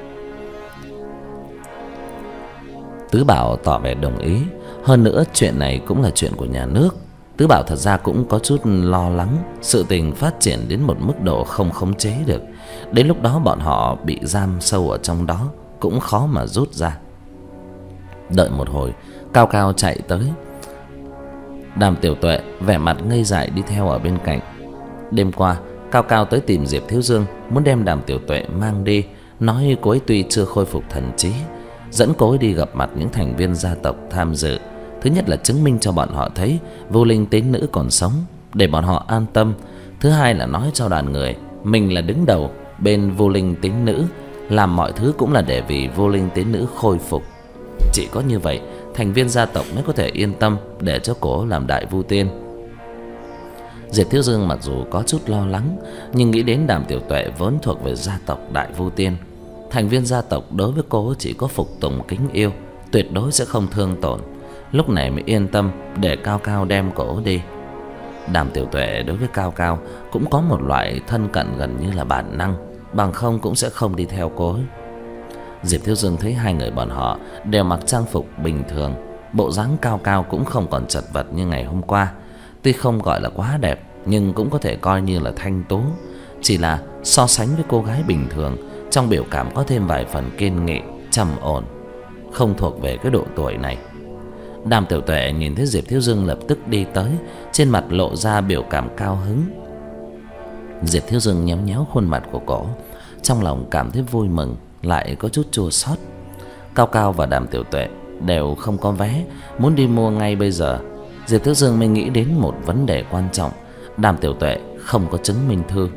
Tứ Bảo tỏ vẻ đồng ý. Hơn nữa chuyện này cũng là chuyện của nhà nước. Tứ Bảo thật ra cũng có chút lo lắng sự tình phát triển đến một mức độ không khống chế được. Đến lúc đó bọn họ bị giam sâu ở trong đó, cũng khó mà rút ra. Đợi một hồi, Cao Cao chạy tới. Đàm Tiểu Tuệ vẻ mặt ngây dại đi theo ở bên cạnh. Đêm qua Cao Cao tới tìm Diệp Thiếu Dương, muốn đem Đàm Tiểu Tuệ mang đi, nói cô ấy tuy chưa khôi phục thần trí, dẫn cô ấy đi gặp mặt những thành viên gia tộc tham dự. Thứ nhất là chứng minh cho bọn họ thấy vô linh tín nữ còn sống, để bọn họ an tâm. Thứ hai là nói cho đoàn người mình là đứng đầu bên vô linh tín nữ, làm mọi thứ cũng là để vì vô linh tín nữ khôi phục. Chỉ có như vậy thành viên gia tộc mới có thể yên tâm để cho cô làm đại vu tiên. Diệp Thiếu Dương mặc dù có chút lo lắng, nhưng nghĩ đến Đàm Tiểu Tuệ vốn thuộc về gia tộc đại vu tiên, thành viên gia tộc đối với cô chỉ có phục tùng kính yêu, tuyệt đối sẽ không thương tổn. Lúc này mới yên tâm để Cao Cao đem cổ đi. Đàm Tiểu Tuệ đối với Cao Cao cũng có một loại thân cận gần như là bản năng, bằng không cũng sẽ không đi theo cô ấy. Diệp Thiếu Dương thấy hai người bọn họ đều mặc trang phục bình thường, bộ dáng Cao Cao cũng không còn chật vật như ngày hôm qua. Tuy không gọi là quá đẹp, nhưng cũng có thể coi như là thanh tú. Chỉ là so sánh với cô gái bình thường, trong biểu cảm có thêm vài phần kiên nghị, trầm ổn, không thuộc về cái độ tuổi này. Đàm Tiểu Tuệ nhìn thấy Diệp Thiếu Dương lập tức đi tới, trên mặt lộ ra biểu cảm cao hứng. Diệp Thiếu Dương nhéo nhéo khuôn mặt của cổ, trong lòng cảm thấy vui mừng, lại có chút chua xót. Cao Cao và Đàm Tiểu Tuệ đều không có vé, muốn đi mua ngay bây giờ. Diệp Thiếu Dương mới nghĩ đến một vấn đề quan trọng: Đàm Tiểu Tuệ không có chứng minh thư.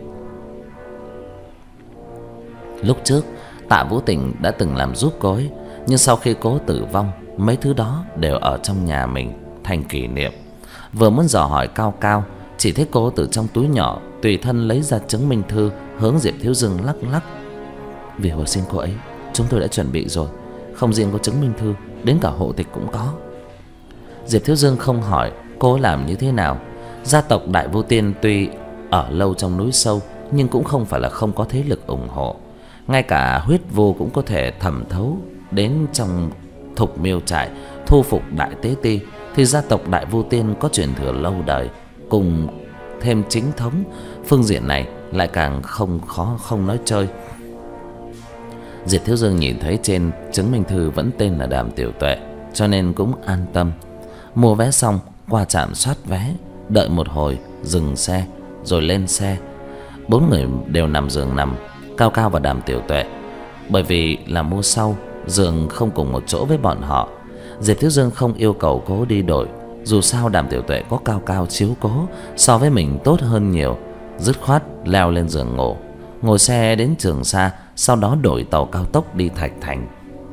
Lúc trước Tạ Vũ Tình đã từng làm giúp cô ấy, nhưng sau khi cô tử vong, mấy thứ đó đều ở trong nhà mình thành kỷ niệm. Vừa muốn dò hỏi Cao Cao, chỉ thấy cô từ trong túi nhỏ tùy thân lấy ra chứng minh thư, hướng Diệp Thiếu Dương lắc lắc. Vì hồi sinh cô ấy, chúng tôi đã chuẩn bị rồi, không riêng có chứng minh thư, đến cả hộ tịch cũng có. Diệp Thiếu Dương không hỏi cô làm như thế nào. Gia tộc Đại Vô Tiên tuy ở lâu trong núi sâu, nhưng cũng không phải là không có thế lực ủng hộ. Ngay cả huyết vô cũng có thể thẩm thấu đến trong Thục Miêu trại thu phục Đại Tế Ti, Thì gia tộc Đại Vu Tiên có truyền thừa lâu đời, cùng thêm chính thống, phương diện này lại càng không khó không nói chơi. Diệp Thiếu Dương nhìn thấy trên chứng minh thư vẫn tên là Đàm Tiểu Tuệ, cho nên cũng an tâm. Mua vé xong, qua trạm soát vé, đợi một hồi dừng xe rồi lên xe. Bốn người đều nằm giường nằm, Cao Cao và Đàm Tiểu Tuệ. Bởi vì là mua sau, giường không cùng một chỗ với bọn họ, Diệp Thiếu Dương không yêu cầu cố đi đổi. Dù sao Đàm Tiểu Tuệ có Cao Cao chiếu cố, so với mình tốt hơn nhiều. Dứt khoát leo lên giường ngủ, ngồi xe đến Trường Sa, sau đó đổi tàu cao tốc đi Thạch Thành.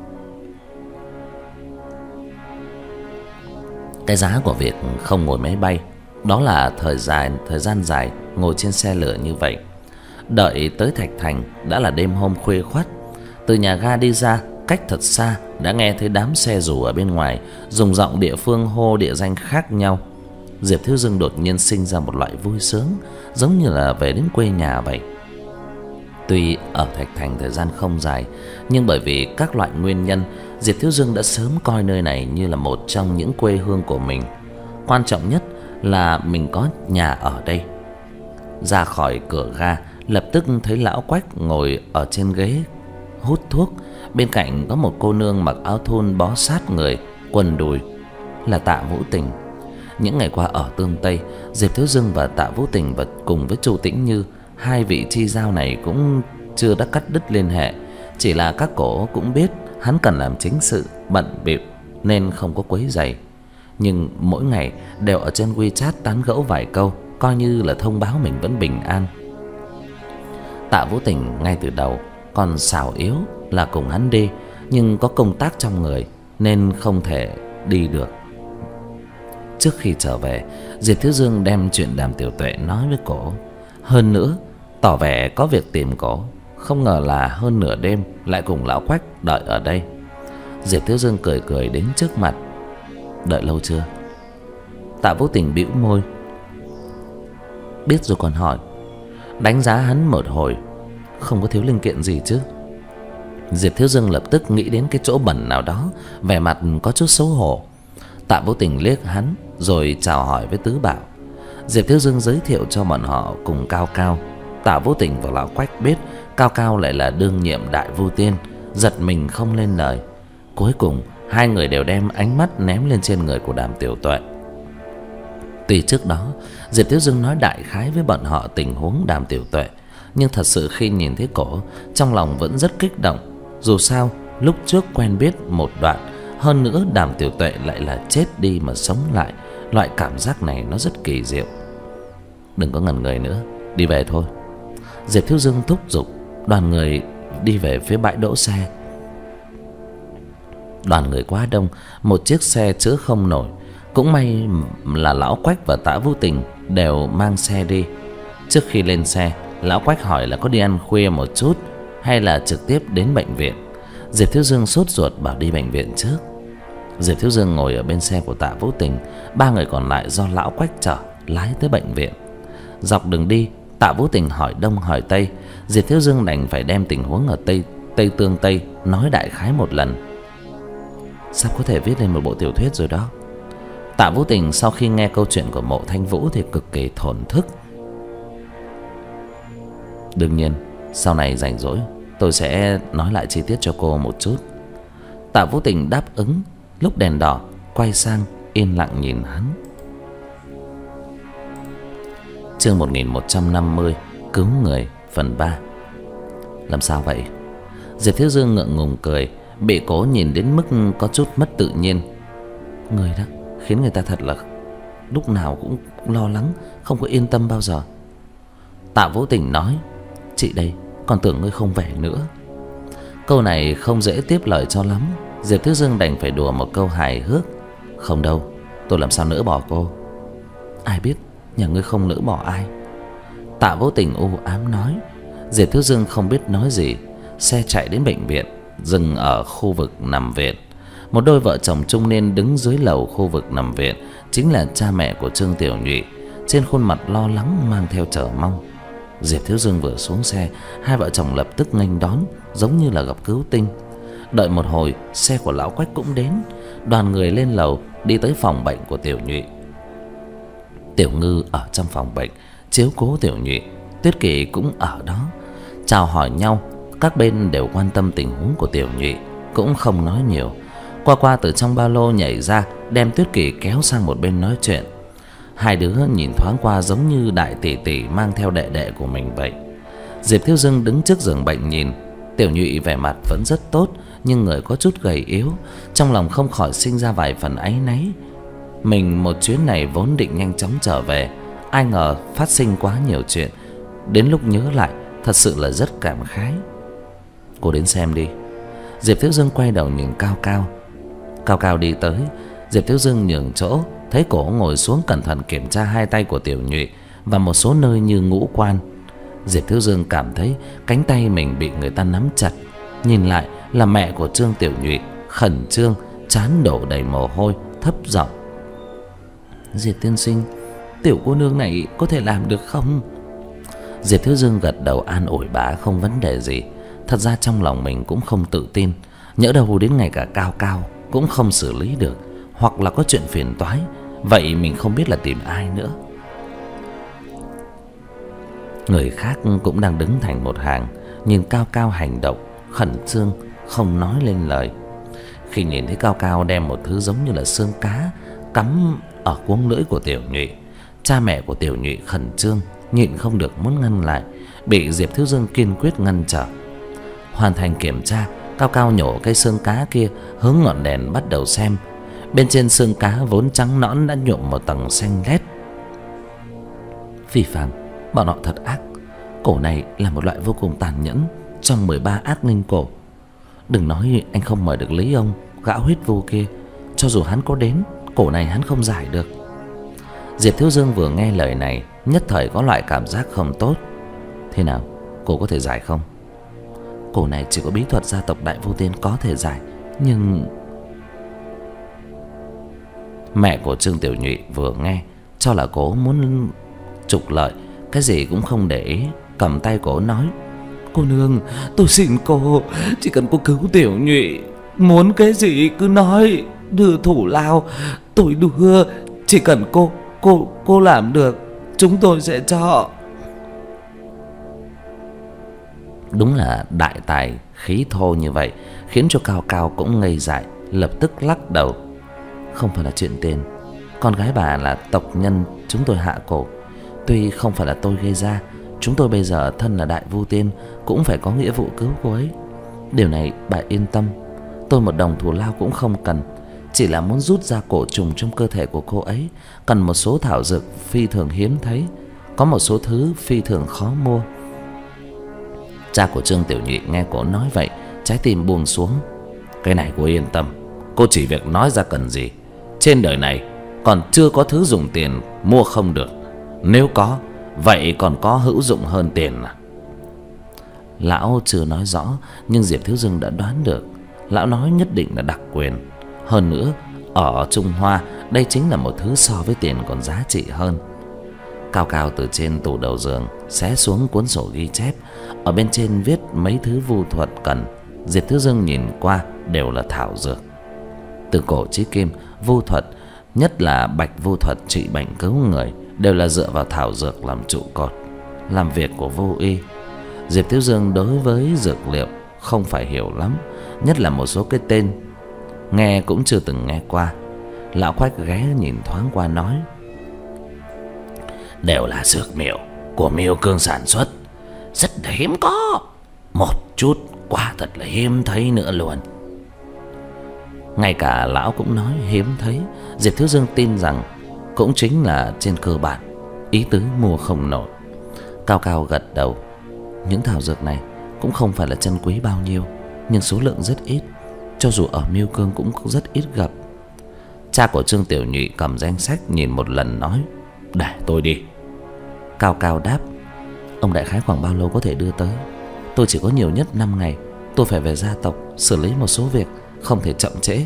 Cái giá của việc không ngồi máy bay đó là thời gian thời gian dài ngồi trên xe lửa như vậy. Đợi tới Thạch Thành đã là đêm hôm khuya khoắt. Từ nhà ga đi ra, cách thật xa đã nghe thấy đám xe dù ở bên ngoài dùng giọng địa phương hô địa danh khác nhau. Diệp Thiếu Dương đột nhiên sinh ra một loại vui sướng, giống như là về đến quê nhà vậy. Tuy ở Thạch Thành thời gian không dài, nhưng bởi vì các loại nguyên nhân, Diệp Thiếu Dương đã sớm coi nơi này như là một trong những quê hương của mình. Quan trọng nhất là mình có nhà ở đây. Ra khỏi cửa ga, lập tức thấy lão Quách ngồi ở trên ghế hút thuốc. Bên cạnh có một cô nương mặc áo thun bó sát người, quần đùi, là Tạ Vũ Tình. Những ngày qua ở Tương Tây, Diệp Thiếu Dương và Tạ Vũ Tình và cùng với Chu Tĩnh Như, hai vị chi giao này cũng chưa đã cắt đứt liên hệ. Chỉ là các cổ cũng biết hắn cần làm chính sự, bận bịu nên không có quấy rầy. Nhưng mỗi ngày đều ở trên WeChat tán gẫu vài câu, coi như là thông báo mình vẫn bình an. Tạ Vũ Tình ngay từ đầu còn xảo yếu là cùng hắn đi, nhưng có công tác trong người nên không thể đi được. Trước khi trở về, Diệp Thiếu Dương đem chuyện Đàm Tiểu Tuệ nói với cổ. Hơn nữa tỏ vẻ có việc tìm cổ. Không ngờ là hơn nửa đêm lại cùng lão Quách đợi ở đây. Diệp Thiếu Dương cười cười đến trước mặt. Đợi lâu chưa? Tạ Vũ Tình bĩu môi. Biết rồi còn hỏi. Đánh giá hắn một hồi, không có thiếu linh kiện gì chứ? Diệp Thiếu Dương lập tức nghĩ đến cái chỗ bẩn nào đó, vẻ mặt có chút xấu hổ. Tạ Vũ Tình liếc hắn rồi chào hỏi với Tứ Bảo. Diệp Thiếu Dương giới thiệu cho bọn họ cùng Cao Cao. Tạ Vũ Tình và lão Quách biết Cao Cao lại là đương nhiệm Đại Vu Tiên, giật mình không lên lời. Cuối cùng hai người đều đem ánh mắt ném lên trên người của Đàm Tiểu Tuệ. Tuy trước đó Diệp Thiếu Dương nói đại khái với bọn họ tình huống Đàm Tiểu Tuệ, nhưng thật sự khi nhìn thấy cổ, trong lòng vẫn rất kích động. Dù sao lúc trước quen biết một đoạn, hơn nữa Đàm Tiểu Tuệ lại là chết đi mà sống lại. Loại cảm giác này nó rất kỳ diệu. Đừng có ngần người nữa, đi về thôi. Diệp Thiếu Dương thúc giục. Đoàn người đi về phía bãi đỗ xe. Đoàn người quá đông, một chiếc xe chứa không nổi. Cũng may là lão Quách và Tạ Vũ Tình đều mang xe đi. Trước khi lên xe, lão Quách hỏi là có đi ăn khuya một chút hay là trực tiếp đến bệnh viện. Diệp Thiếu Dương sốt ruột bảo đi bệnh viện trước. Diệp Thiếu Dương ngồi ở bên xe của Tạ Vũ Tình, ba người còn lại do lão Quách chở lái tới bệnh viện. Dọc đường đi, Tạ Vũ Tình hỏi đông hỏi tây, Diệp Thiếu Dương đành phải đem tình huống ở Tây Tây Tương Tây nói đại khái một lần. Sắp có thể viết lên một bộ tiểu thuyết rồi đó. Tạ Vũ Tình sau khi nghe câu chuyện của Mộ Thanh Vũ thì cực kỳ thổn thức. Đương nhiên sau này rảnh rỗi tôi sẽ nói lại chi tiết cho cô một chút. Tạ Vũ Tình đáp ứng. Lúc đèn đỏ quay sang yên lặng nhìn hắn. Chương một nghìn một trăm năm mươi, cứu người phần ba. Làm sao vậy? Diệp Thiếu Dương ngượng ngùng cười, bị cố nhìn đến mức có chút mất tự nhiên. Người đó khiến người ta thật là lúc nào cũng lo lắng, không có yên tâm bao giờ. Tạ Vũ Tình nói. Chị đây, còn tưởng ngươi không về nữa. Câu này không dễ tiếp lời cho lắm. Diệp Thiếu Dương đành phải đùa một câu hài hước. Không đâu, tôi làm sao nỡ bỏ cô. Ai biết, nhà ngươi không nỡ bỏ ai. Tạ Vũ Tình u ám nói. Diệp Thiếu Dương không biết nói gì. Xe chạy đến bệnh viện, dừng ở khu vực nằm viện. Một đôi vợ chồng trung niên đứng dưới lầu khu vực nằm viện, chính là cha mẹ của Trương Tiểu Nhụy, trên khuôn mặt lo lắng mang theo chờ mong. Diệp Thiếu Dương vừa xuống xe, hai vợ chồng lập tức nghênh đón, giống như là gặp cứu tinh. Đợi một hồi, xe của lão Quách cũng đến. Đoàn người lên lầu, đi tới phòng bệnh của Tiểu Nhụy. Tiểu Ngư ở trong phòng bệnh chiếu cố Tiểu Nhụy, Tuyết Kỳ cũng ở đó. Chào hỏi nhau, các bên đều quan tâm tình huống của Tiểu Nhụy, cũng không nói nhiều. Qua Qua từ trong ba lô nhảy ra, đem Tuyết Kỳ kéo sang một bên nói chuyện. Hai đứa nhìn thoáng qua giống như đại tỷ tỷ mang theo đệ đệ của mình vậy. Diệp Thiếu Dương đứng trước giường bệnh nhìn. Tiểu Nhụy vẻ mặt vẫn rất tốt, nhưng người có chút gầy yếu, trong lòng không khỏi sinh ra vài phần áy náy. Mình một chuyến này vốn định nhanh chóng trở về, ai ngờ phát sinh quá nhiều chuyện. Đến lúc nhớ lại, thật sự là rất cảm khái. Cô đến xem đi. Diệp Thiếu Dương quay đầu nhìn Cao Cao. Cao Cao đi tới, Diệp Thiếu Dương nhường chỗ, thấy cổ ngồi xuống cẩn thận kiểm tra hai tay của Tiểu Nhụy và một số nơi như ngũ quan. Diệp Thiếu Dương cảm thấy cánh tay mình bị người ta nắm chặt. Nhìn lại là mẹ của Trương Tiểu Nhụy, khẩn trương, trán đổ đầy mồ hôi, thấp giọng: Diệp tiên sinh, tiểu cô nương này có thể làm được không? Diệp Thiếu Dương gật đầu an ủi bà không vấn đề gì. Thật ra trong lòng mình cũng không tự tin, nhỡ đâu đến ngày cả Cao Cao cũng không xử lý được, hoặc là có chuyện phiền toái, vậy mình không biết là tìm ai nữa. Người khác cũng đang đứng thành một hàng, nhìn Cao Cao hành động khẩn trương, không nói lên lời. Khi nhìn thấy Cao Cao đem một thứ giống như là xương cá cắm ở cuống lưỡi của Tiểu Nhụy, cha mẹ của Tiểu Nhụy khẩn trương, nhịn không được muốn ngăn lại, bị Diệp Thiếu Dương kiên quyết ngăn trở. Hoàn thành kiểm tra, Cao Cao nhổ cây xương cá kia hướng ngọn đèn bắt đầu xem. Bên trên xương cá vốn trắng nõn đã nhuộm một tầng xanh lét. Phi phàm, bọn họ thật ác. Cổ này là một loại vô cùng tàn nhẫn trong mười ba ác linh cổ. Đừng nói anh không mời được Lý ông, gã huyết vu kia, cho dù hắn có đến, cổ này hắn không giải được. Diệp Thiếu Dương vừa nghe lời này, nhất thời có loại cảm giác không tốt. Thế nào, cô có thể giải không? Cổ này chỉ có bí thuật gia tộc Đại Vô Tiên có thể giải, nhưng... Mẹ của Trương Tiểu Nhụy vừa nghe, cho là cố muốn trục lợi, cái gì cũng không để ý, cầm tay cổ nói: Cô nương, tôi xin cô, chỉ cần cô cứu Tiểu Nhụy, muốn cái gì cứ nói, đưa thủ lao tôi đưa, chỉ cần cô cô cô làm được, chúng tôi sẽ cho. Đúng là đại tài khí thô như vậy, khiến cho Cao Cao cũng ngây dại, lập tức lắc đầu: Không phải là chuyện tiền, con gái bà là tộc nhân chúng tôi hạ cổ. Tuy không phải là tôi gây ra, chúng tôi bây giờ thân là Đại Vu Tiên, cũng phải có nghĩa vụ cứu cô ấy. Điều này bà yên tâm, tôi một đồng thù lao cũng không cần, chỉ là muốn rút ra cổ trùng trong cơ thể của cô ấy, cần một số thảo dược phi thường hiếm thấy, có một số thứ phi thường khó mua. Cha của Trương Tiểu Nhụy nghe cô nói vậy, trái tim buông xuống. Cái này cô yên tâm, cô chỉ việc nói ra cần gì. Trên đời này còn chưa có thứ dùng tiền mua không được, nếu có, vậy còn có hữu dụng hơn tiền à? Lão chưa nói rõ, nhưng Diệp Thiếu Dương đã đoán được. Lão nói nhất định là đặc quyền. Hơn nữa, ở Trung Hoa, đây chính là một thứ so với tiền còn giá trị hơn. Cao Cao từ trên tủ đầu giường xé xuống cuốn sổ ghi chép, ở bên trên viết mấy thứ vu thuật cần. Diệp Thiếu Dương nhìn qua đều là thảo dược. Từ cổ chí kim, vu thuật, nhất là bạch vu thuật trị bệnh cứu người, đều là dựa vào thảo dược làm trụ cột, làm việc của vô y. Diệp Thiếu Dương đối với dược liệu không phải hiểu lắm, nhất là một số cái tên nghe cũng chưa từng nghe qua. Lão Quách ghé nhìn thoáng qua nói: Đều là dược liệu của Miêu Cương sản xuất, rất hiếm có, một chút quả thật là hiếm thấy nữa luôn. Ngay cả lão cũng nói hiếm thấy, Diệp Thiếu Dương tin rằng cũng chính là trên cơ bản, ý tứ mua không nổi. Cao Cao gật đầu. Những thảo dược này cũng không phải là chân quý bao nhiêu, nhưng số lượng rất ít, cho dù ở Miêu Cương cũng rất ít gặp. Cha của Trương Tiểu Nhụy cầm danh sách nhìn một lần nói: Để tôi đi. Cao Cao đáp: Ông đại khái khoảng bao lâu có thể đưa tới? Tôi chỉ có nhiều nhất năm ngày, tôi phải về gia tộc xử lý một số việc, không thể chậm trễ.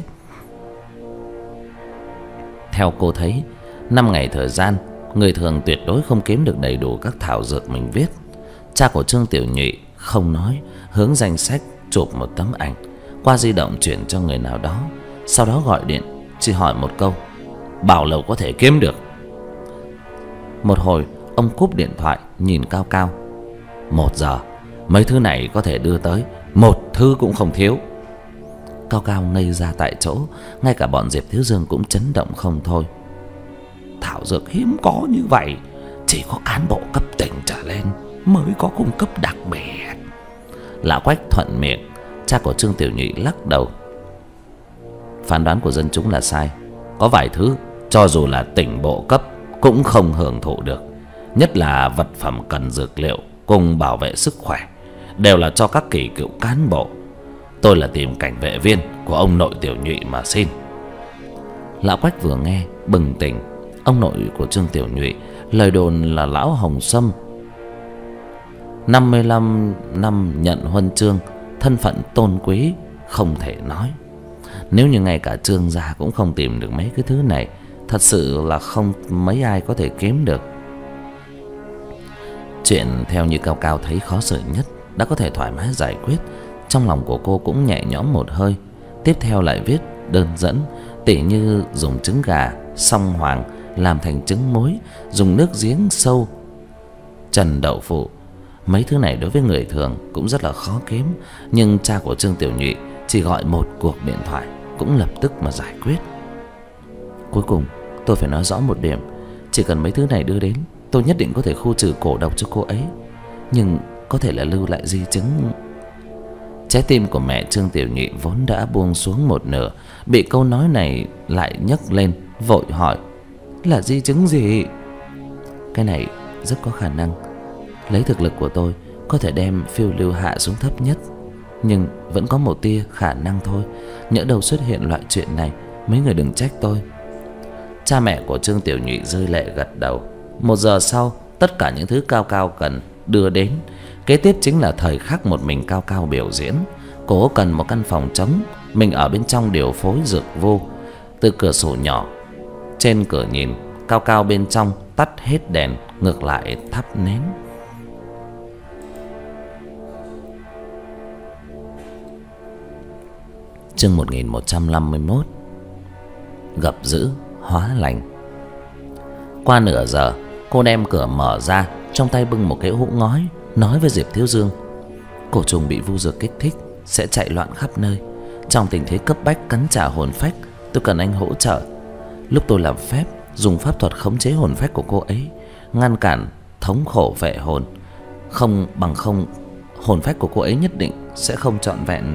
Theo cô thấy, năm ngày thời gian, người thường tuyệt đối không kiếm được đầy đủ các thảo dược mình viết. Cha của Trương Tiểu Nhụy không nói, hướng danh sách chụp một tấm ảnh, qua di động chuyển cho người nào đó, sau đó gọi điện, chỉ hỏi một câu: bao lâu có thể kiếm được? Một hồi ông cúp điện thoại, nhìn Cao Cao. Một giờ mấy thứ này có thể đưa tới, một thứ cũng không thiếu. Cao Cao ngây ra tại chỗ, ngay cả bọn Diệp Thiếu Dương cũng chấn động không thôi. Thảo dược hiếm có như vậy, chỉ có cán bộ cấp tỉnh trở lên mới có cung cấp đặc biệt. Lão Quách thuận miệng. Cha của Trương Tiểu Nhị lắc đầu. Phán đoán của dân chúng là sai. Có vài thứ cho dù là tỉnh bộ cấp cũng không hưởng thụ được, nhất là vật phẩm cần dược liệu cùng bảo vệ sức khỏe, đều là cho các kỳ cựu cán bộ. Tôi là tìm cảnh vệ viên của ông nội Tiểu Nhị mà xin. Lão Quách vừa nghe bừng tỉnh. Ông nội của Trương Tiểu Nhị lời đồn là lão Hồng Sâm, năm mươi lăm năm nhận huân chương, thân phận tôn quý không thể nói. Nếu như ngay cả Trương gia cũng không tìm được mấy cái thứ này, thật sự là không mấy ai có thể kiếm được. Chuyện theo như Cao Cao thấy khó xử nhất đã có thể thoải mái giải quyết, trong lòng của cô cũng nhẹ nhõm một hơi. Tiếp theo lại viết đơn dẫn, tỉ như dùng trứng gà song hoàng làm thành trứng muối, dùng nước giếng sâu trần đậu phụ. Mấy thứ này đối với người thường cũng rất là khó kiếm, nhưng cha của Trương Tiểu Nhị chỉ gọi một cuộc điện thoại cũng lập tức mà giải quyết. Cuối cùng tôi phải nói rõ một điểm, chỉ cần mấy thứ này đưa đến, tôi nhất định có thể khu trừ cổ độc cho cô ấy, nhưng có thể là lưu lại di chứng. Trái tim của mẹ Trương Tiểu Nhị vốn đã buông xuống một nửa, bị câu nói này lại nhấc lên, vội hỏi: là di chứng gì? Cái này rất có khả năng lấy thực lực của tôi có thể đem phiêu lưu hạ xuống thấp nhất, nhưng vẫn có một tia khả năng thôi. Nhỡ đâu xuất hiện loại chuyện này, mấy người đừng trách tôi. Cha mẹ của Trương Tiểu Nhị rơi lệ gật đầu. Một giờ sau, tất cả những thứ Cao Cao cần đưa đến. Kế tiếp chính là thời khắc một mình Cao Cao biểu diễn. Cô cần một căn phòng trống, mình ở bên trong điều phối dược vô. Từ cửa sổ nhỏ trên cửa nhìn, Cao Cao bên trong tắt hết đèn, ngược lại thắp nến. Chương một nghìn một trăm năm mươi mốt. Gặp dữ hóa lành. Qua nửa giờ, cô đem cửa mở ra, trong tay bưng một cái hũ ngói, nói với Diệp Thiếu Dương: cổ trùng bị vu dược kích thích sẽ chạy loạn khắp nơi. Trong tình thế cấp bách cắn trả hồn phách, tôi cần anh hỗ trợ. Lúc tôi làm phép, dùng pháp thuật khống chế hồn phách của cô ấy, ngăn cản thống khổ vệ hồn. Không bằng không, hồn phách của cô ấy nhất định sẽ không trọn vẹn.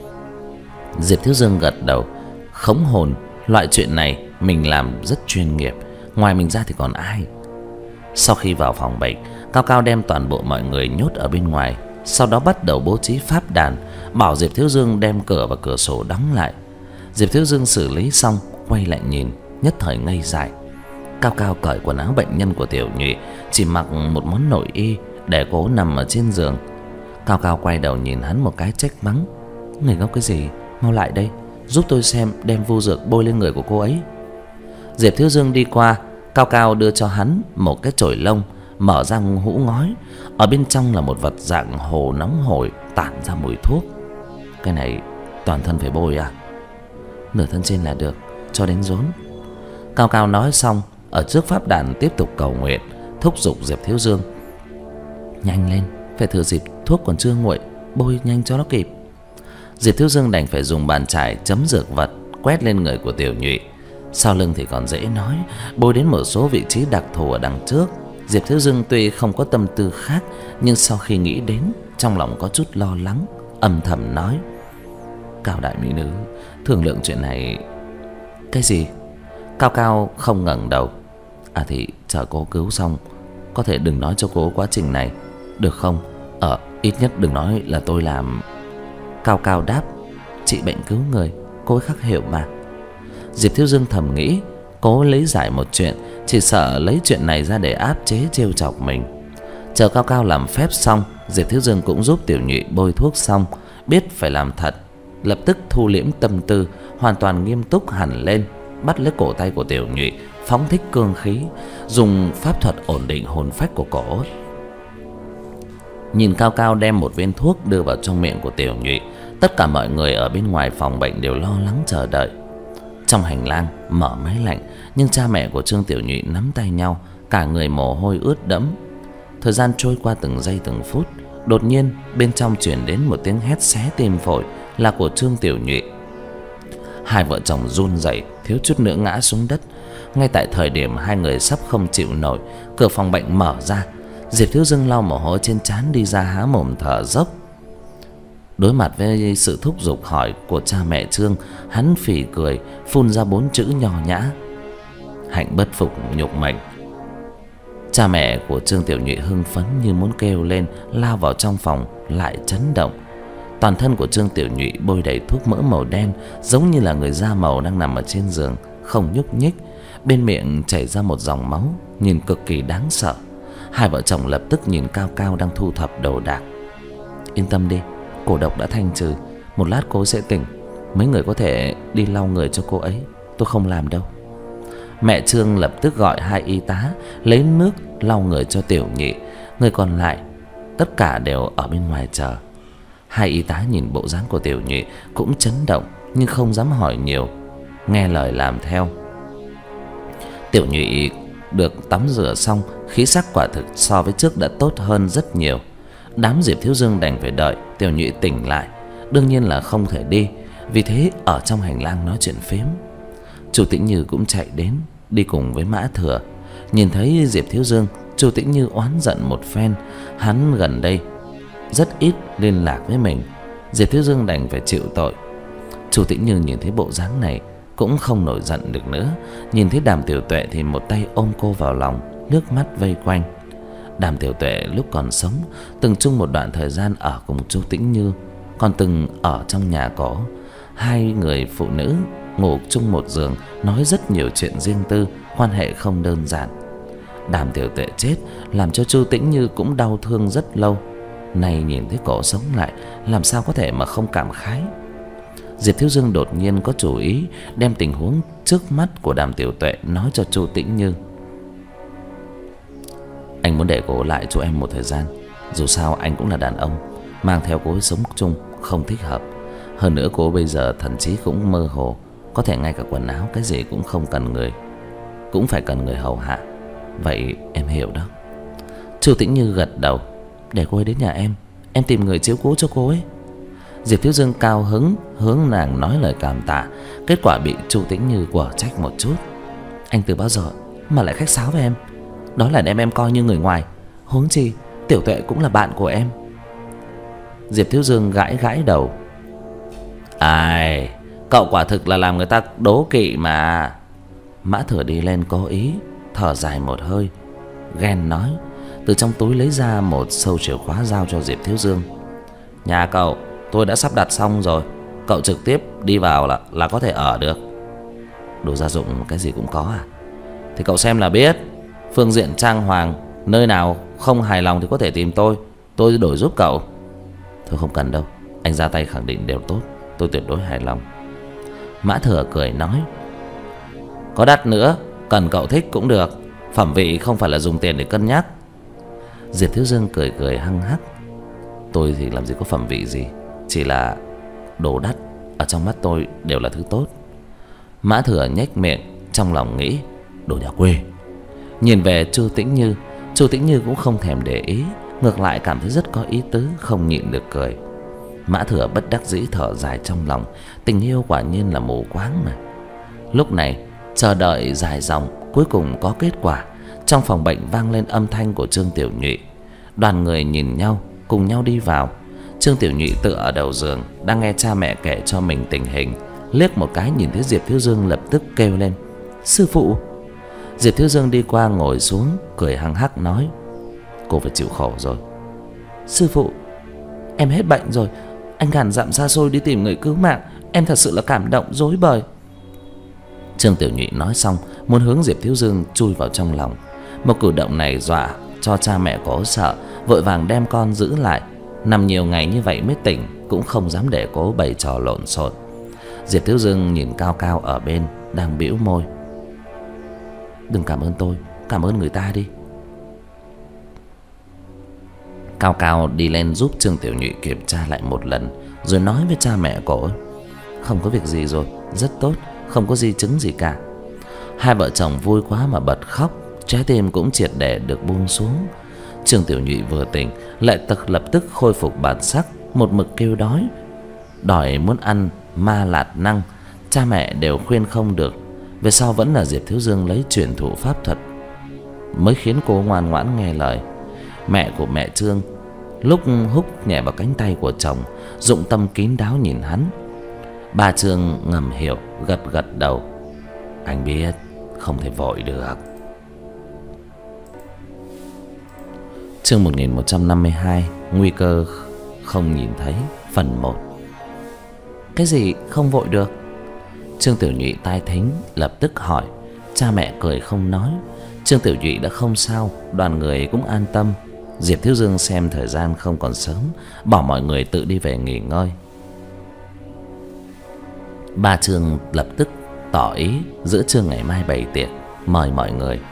Diệp Thiếu Dương gật đầu. Khống hồn, loại chuyện này mình làm rất chuyên nghiệp, ngoài mình ra thì còn ai. Sau khi vào phòng bệnh, Cao Cao đem toàn bộ mọi người nhốt ở bên ngoài, sau đó bắt đầu bố trí pháp đàn, bảo Diệp Thiếu Dương đem cửa và cửa sổ đóng lại. Diệp Thiếu Dương xử lý xong, quay lại nhìn, nhất thời ngây dại. Cao Cao cởi quần áo bệnh nhân của Tiểu Nhị, chỉ mặc một món nội y để cố nằm ở trên giường. Cao Cao quay đầu nhìn hắn một cái trách mắng: người ngốc cái gì, mau lại đây, giúp tôi xem đem vu dược bôi lên người của cô ấy. Diệp Thiếu Dương đi qua, Cao Cao đưa cho hắn một cái chổi lông, mở ra hũ ngói. Ở bên trong là một vật dạng hồ nóng hổi, tản ra mùi thuốc. Cái này toàn thân phải bôi à? Nửa thân trên là được, cho đến rốn. Cao Cao nói xong, ở trước pháp đàn tiếp tục cầu nguyện, thúc giục Diệp Thiếu Dương: nhanh lên, phải thừa dịp thuốc còn chưa nguội, bôi nhanh cho nó kịp. Diệp Thiếu Dương đành phải dùng bàn chải chấm dược vật quét lên người của Tiểu Nhị. Sau lưng thì còn dễ nói, bôi đến một số vị trí đặc thù ở đằng trước. Diệp Thiếu Dương tuy không có tâm tư khác, nhưng sau khi nghĩ đến, trong lòng có chút lo lắng, âm thầm nói: Cao đại mỹ nữ, thương lượng chuyện này. Cái gì? Cao Cao không ngẩng đầu. À thì chờ cô cứu xong, có thể đừng nói cho cô quá trình này, được không? Ờ, ít nhất đừng nói là tôi làm. Cao Cao đáp: trị bệnh cứu người, cô ấy khắc hiểu mà. Diệp Thiếu Dương thầm nghĩ, cố lấy giải một chuyện, chỉ sợ lấy chuyện này ra để áp chế trêu chọc mình. Chờ Cao Cao làm phép xong, Diệp Thiếu Dương cũng giúp Tiểu Nhị bôi thuốc xong, biết phải làm thật, lập tức thu liễm tâm tư, hoàn toàn nghiêm túc hẳn lên, bắt lấy cổ tay của Tiểu Nhị, phóng thích cương khí, dùng pháp thuật ổn định hồn phách của cổ. Nhìn Cao Cao đem một viên thuốc đưa vào trong miệng của Tiểu Nhị, tất cả mọi người ở bên ngoài phòng bệnh đều lo lắng chờ đợi. Trong hành lang mở máy lạnh, nhưng cha mẹ của Trương Tiểu Nhụy nắm tay nhau, cả người mồ hôi ướt đẫm. Thời gian trôi qua từng giây từng phút. Đột nhiên bên trong truyền đến một tiếng hét xé tim phổi, là của Trương Tiểu Nhụy. Hai vợ chồng run rẩy, thiếu chút nữa ngã xuống đất. Ngay tại thời điểm hai người sắp không chịu nổi, cửa phòng bệnh mở ra. Diệp Thiếu Dương lau mồ hôi trên trán đi ra, há mồm thở dốc. Đối mặt với sự thúc giục hỏi của cha mẹ Trương, hắn phì cười, phun ra bốn chữ nho nhã: hạnh bất phục nhục mệnh. Cha mẹ của Trương Tiểu Nhụy hưng phấn như muốn kêu lên, lao vào trong phòng, lại chấn động. Toàn thân của Trương Tiểu Nhụy bôi đầy thuốc mỡ màu đen, giống như là người da màu đang nằm ở trên giường, không nhúc nhích. Bên miệng chảy ra một dòng máu, nhìn cực kỳ đáng sợ. Hai vợ chồng lập tức nhìn Cao Cao đang thu thập đồ đạc. Yên tâm đi, cổ độc đã thanh trừ, một lát cô sẽ tỉnh. Mấy người có thể đi lau người cho cô ấy, tôi không làm đâu. Mẹ Trương lập tức gọi hai y tá lấy nước lau người cho Tiểu Nhị. Người còn lại tất cả đều ở bên ngoài chờ. Hai y tá nhìn bộ dáng của Tiểu Nhị cũng chấn động, nhưng không dám hỏi nhiều, nghe lời làm theo. Tiểu Nhụy được tắm rửa xong, khí sắc quả thực so với trước đã tốt hơn rất nhiều. Đám Diệp Thiếu Dương đành phải đợi Tiểu Nhụy tỉnh lại. Đương nhiên là không thể đi, vì thế ở trong hành lang nói chuyện phím. Chu Tĩnh Như cũng chạy đến, đi cùng với Mã Thừa. Nhìn thấy Diệp Thiếu Dương, Chu Tĩnh Như oán giận một phen. Hắn gần đây rất ít liên lạc với mình, Diệp Thiếu Dương đành phải chịu tội. Chu Tĩnh Như nhìn thấy bộ dáng này cũng không nổi giận được nữa. Nhìn thấy Đàm Tiểu Tuệ thì một tay ôm cô vào lòng, nước mắt vây quanh. Đàm Tiểu Tuệ lúc còn sống từng chung một đoạn thời gian ở cùng Chu Tĩnh Như, còn từng ở trong nhà cổ. Hai người phụ nữ ngủ chung một giường, nói rất nhiều chuyện riêng tư, quan hệ không đơn giản. Đàm Tiểu Tuệ chết làm cho Chu Tĩnh Như cũng đau thương rất lâu. Này nhìn thấy cổ sống lại, làm sao có thể mà không cảm khái. Diệp Thiếu Dương đột nhiên có chủ ý, đem tình huống trước mắt của Đàm Tiểu Tuệ nói cho Chu Tĩnh Như. Anh muốn để cô lại chỗ em một thời gian. Dù sao anh cũng là đàn ông, mang theo cô ấy sống chung không thích hợp. Hơn nữa cô bây giờ thần trí cũng mơ hồ, có thể ngay cả quần áo cái gì cũng không cần người, cũng phải cần người hầu hạ. Vậy em hiểu đó. Chu Tĩnh Như gật đầu. Để cô ấy đến nhà em, em tìm người chiếu cố cho cô ấy. Diệp Thiếu Dương cao hứng hướng nàng nói lời cảm tạ. Kết quả bị Chu Tĩnh Như quở trách một chút. Anh từ bao giờ mà lại khách sáo với em? Đó là đem em coi như người ngoài, huống chi Tiểu Tuệ cũng là bạn của em. Diệp Thiếu Dương gãi gãi đầu. Ai, cậu quả thực là làm người ta đố kỵ mà. Mã Thừa đi lên cố ý thở dài một hơi, ghen nói. Từ trong túi lấy ra một sâu chìa khóa giao cho Diệp Thiếu Dương. Nhà cậu tôi đã sắp đặt xong rồi, cậu trực tiếp đi vào là là có thể ở được. Đồ gia dụng cái gì cũng có à? Thì cậu xem là biết. Phương diện trang hoàng, nơi nào không hài lòng thì có thể tìm tôi, tôi đổi giúp cậu. Thôi không cần đâu, anh ra tay khẳng định đều tốt, tôi tuyệt đối hài lòng. Mã Thừa cười nói. Có đắt nữa, cần cậu thích cũng được, phẩm vị không phải là dùng tiền để cân nhắc. Diệp Thiếu Dương cười cười hăng hắc. Tôi thì làm gì có phẩm vị gì, chỉ là đồ đắt ở trong mắt tôi đều là thứ tốt. Mã Thừa nhếch miệng, trong lòng nghĩ đồ nhà quê. Nhìn về Chu Tĩnh Như, Chu Tĩnh Như cũng không thèm để ý, ngược lại cảm thấy rất có ý tứ, không nhịn được cười. Mã Thừa bất đắc dĩ thở dài trong lòng. Tình yêu quả nhiên là mù quáng mà. Lúc này chờ đợi dài dòng, cuối cùng có kết quả. Trong phòng bệnh vang lên âm thanh của Trương Tiểu Nhụy. Đoàn người nhìn nhau, cùng nhau đi vào. Trương Tiểu Nhụy tựa ở đầu giường, đang nghe cha mẹ kể cho mình tình hình. Liếc một cái nhìn thấy Diệp Thiếu Dương lập tức kêu lên. Sư phụ. Diệp Thiếu Dương đi qua ngồi xuống, cười hăng hắc nói. Cô phải chịu khổ rồi. Sư phụ, em hết bệnh rồi, anh ngàn dặm xa xôi đi tìm người cứu mạng, em thật sự là cảm động rối bời. Trương Tiểu Nhụy nói xong, muốn hướng Diệp Thiếu Dương chui vào trong lòng. Một cử động này dọa cho cha mẹ cố sợ, vội vàng đem con giữ lại. Nằm nhiều ngày như vậy mới tỉnh, cũng không dám để cố bày trò lộn xộn. Diệp Thiếu Dương nhìn Cao Cao ở bên, đang bĩu môi. Đừng cảm ơn tôi, cảm ơn người ta đi. Cao Cao đi lên giúp Trương Tiểu Nhụy kiểm tra lại một lần, rồi nói với cha mẹ cổ. Không có việc gì rồi, rất tốt, không có di chứng gì cả. Hai vợ chồng vui quá mà bật khóc, trái tim cũng triệt để được buông xuống. Trương Tiểu Nhụy vừa tỉnh lại tật lập tức khôi phục bản sắc, một mực kêu đói, đòi muốn ăn ma lạt năng. Cha mẹ đều khuyên không được. Về sau vẫn là Diệp Thiếu Dương lấy truyền thụ pháp thuật mới khiến cô ngoan ngoãn nghe lời. Mẹ của mẹ Trương lúc húc nhẹ vào cánh tay của chồng, dụng tâm kín đáo nhìn hắn. Ba Trương ngầm hiểu, gật gật đầu. Anh biết không thể vội được. Chương một nghìn một trăm năm mươi hai, nguy cơ không nhìn thấy, phần một. Cái gì không vội được? Trương Tiểu Nhụy tai thính lập tức hỏi. Cha mẹ cười không nói. Trương Tiểu Nhụy đã không sao, đoàn người cũng an tâm. Diệp Thiếu Dương xem thời gian không còn sớm, bảo mọi người tự đi về nghỉ ngơi. Ba Trương lập tức tỏ ý giữa trưa ngày mai bày tiệc, mời mọi người.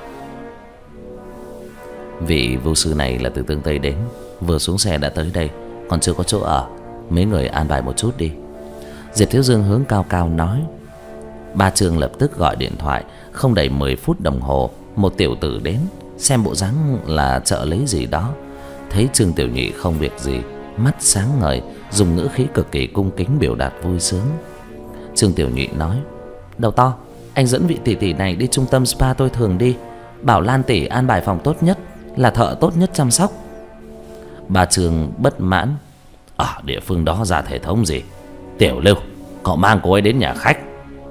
Vị vô sư này là từ Tương Tây đến, vừa xuống xe đã tới đây, còn chưa có chỗ ở, mấy người an bài một chút đi. Diệp Thiếu Dương hướng Cao Cao nói. Ba Trương lập tức gọi điện thoại. Không đầy mười phút đồng hồ, một tiểu tử đến, xem bộ dáng là chợ lấy gì đó. Thấy Trương Tiểu Nhụy không việc gì, mắt sáng ngời, dùng ngữ khí cực kỳ cung kính biểu đạt vui sướng. Trương Tiểu Nhụy nói. Đầu to, anh dẫn vị tỷ tỷ này đi trung tâm spa tôi thường đi, bảo Lan tỷ an bài phòng tốt nhất, là thợ tốt nhất chăm sóc. Ba Trương bất mãn. Ở địa phương đó ra hệ thống gì? Tiểu Lưu, cậu mang cô ấy đến nhà khách.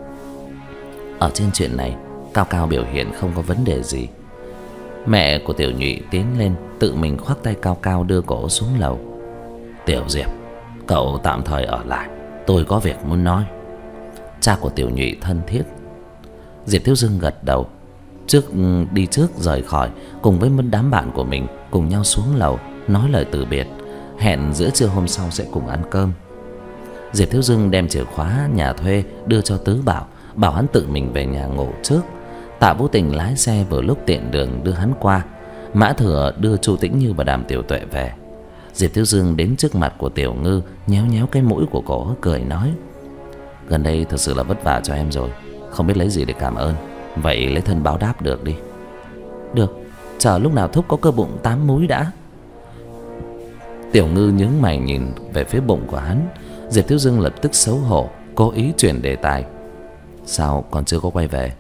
Ở trên chuyện này, Cao Cao biểu hiện không có vấn đề gì. Mẹ của Tiểu Nhụy tiến lên, tự mình khoác tay Cao Cao đưa cổ xuống lầu. Tiểu Diệp, cậu tạm thời ở lại, tôi có việc muốn nói. Cha của Tiểu Nhụy thân thiết. Diệp Thiếu Dương gật đầu, trước đi trước rời khỏi, cùng với đám bạn của mình cùng nhau xuống lầu nói lời từ biệt, hẹn giữa trưa hôm sau sẽ cùng ăn cơm. Diệp Thiếu Dương đem chìa khóa nhà thuê đưa cho Tứ Bảo, bảo hắn tự mình về nhà ngủ trước. Tạ Vũ Tình lái xe vừa lúc tiện đường đưa hắn qua. Mã Thừa đưa Chu Tĩnh Như và Đàm Tiểu Tuệ về. Diệp Thiếu Dương đến trước mặt của Tiểu Ngư, nhéo nhéo cái mũi của cổ, cười nói. Gần đây thật sự là vất vả cho em rồi, không biết lấy gì để cảm ơn, vậy lấy thân báo đáp được đi. Được, chờ lúc nào thúc có cơ bụng tám múi đã. Tiểu Ngư nhướng mày nhìn về phía bụng của hắn. Diệp Thiếu Dương lập tức xấu hổ, cố ý chuyển đề tài. Sao còn chưa có quay về?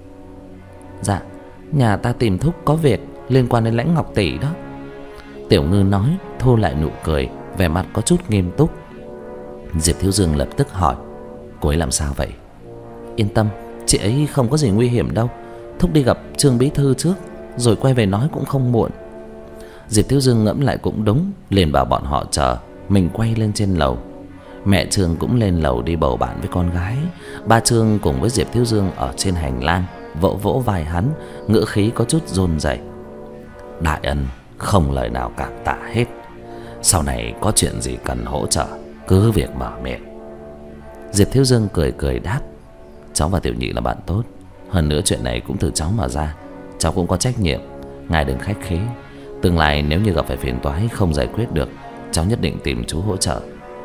Dạ, nhà ta tìm thúc có việc liên quan đến Lãnh Ngọc tỷ đó. Tiểu Ngư nói, thu lại nụ cười, vẻ mặt có chút nghiêm túc. Diệp Thiếu Dương lập tức hỏi. Cô ấy làm sao vậy? Yên tâm, chị ấy không có gì nguy hiểm đâu. Thúc đi gặp Trương Bí Thư trước, rồi quay về nói cũng không muộn. Diệp Thiếu Dương ngẫm lại cũng đúng, liền bảo bọn họ chờ, mình quay lên trên lầu. Mẹ Trương cũng lên lầu đi bầu bạn với con gái. Ba Trương cùng với Diệp Thiếu Dương ở trên hành lang, vỗ vỗ vai hắn, ngữ khí có chút run rẩy. Đại ân không lời nào cảm tạ hết, sau này có chuyện gì cần hỗ trợ cứ việc mở miệng. Diệp Thiếu Dương cười cười đáp. Cháu và Tiểu Nhị là bạn tốt, hơn nữa chuyện này cũng từ cháu mà ra, cháu cũng có trách nhiệm, ngài đừng khách khí. Tương lai nếu như gặp phải phiền toái không giải quyết được, cháu nhất định tìm chú hỗ trợ.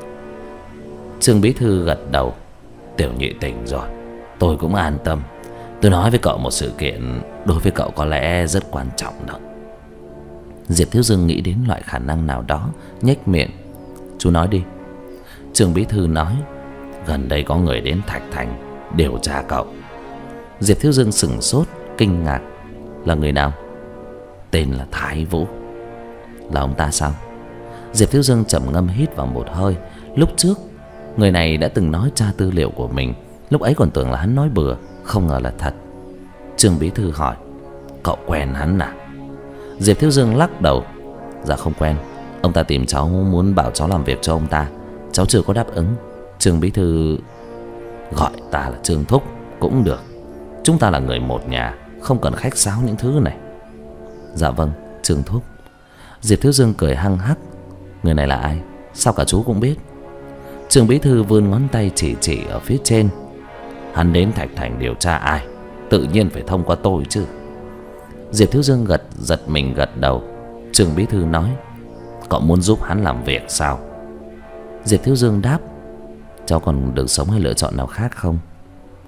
Trương Bí Thư gật đầu. Tiểu Nhị tỉnh rồi, tôi cũng an tâm. Tôi nói với cậu một sự kiện đối với cậu có lẽ rất quan trọng đó. Diệp Thiếu Dương nghĩ đến loại khả năng nào đó, nhếch miệng. Chú nói đi. Trương Bí Thư nói. Gần đây có người đến Thạch Thành điều tra cậu. Diệp Thiếu Dương sững sốt, kinh ngạc. Là người nào? Tên là Thái Vũ. Là ông ta sao? Diệp Thiếu Dương trầm ngâm hít vào một hơi. Lúc trước người này đã từng nói tra tư liệu của mình, lúc ấy còn tưởng là hắn nói bừa, không ngờ là thật. Trương Bí Thư hỏi. Cậu quen hắn à? Diệp Thiếu Dương lắc đầu. Dạ không quen. Ông ta tìm cháu muốn bảo cháu làm việc cho ông ta, cháu chưa có đáp ứng. Trương Bí Thư. Gọi ta là Trương Thúc cũng được, chúng ta là người một nhà, không cần khách sáo những thứ này. Dạ vâng, Trương Thúc. Diệp Thiếu Dương cười hăng hắc. Người này là ai? Sao cả chú cũng biết? Trương Bí Thư vươn ngón tay chỉ chỉ ở phía trên. Hắn đến Thạch Thành điều tra ai, tự nhiên phải thông qua tôi chứ. Diệp Thiếu Dương gật giật mình gật đầu. Trương Bí Thư nói. Cậu muốn giúp hắn làm việc sao? Diệp Thiếu Dương đáp. Cháu còn được sống hay lựa chọn nào khác không?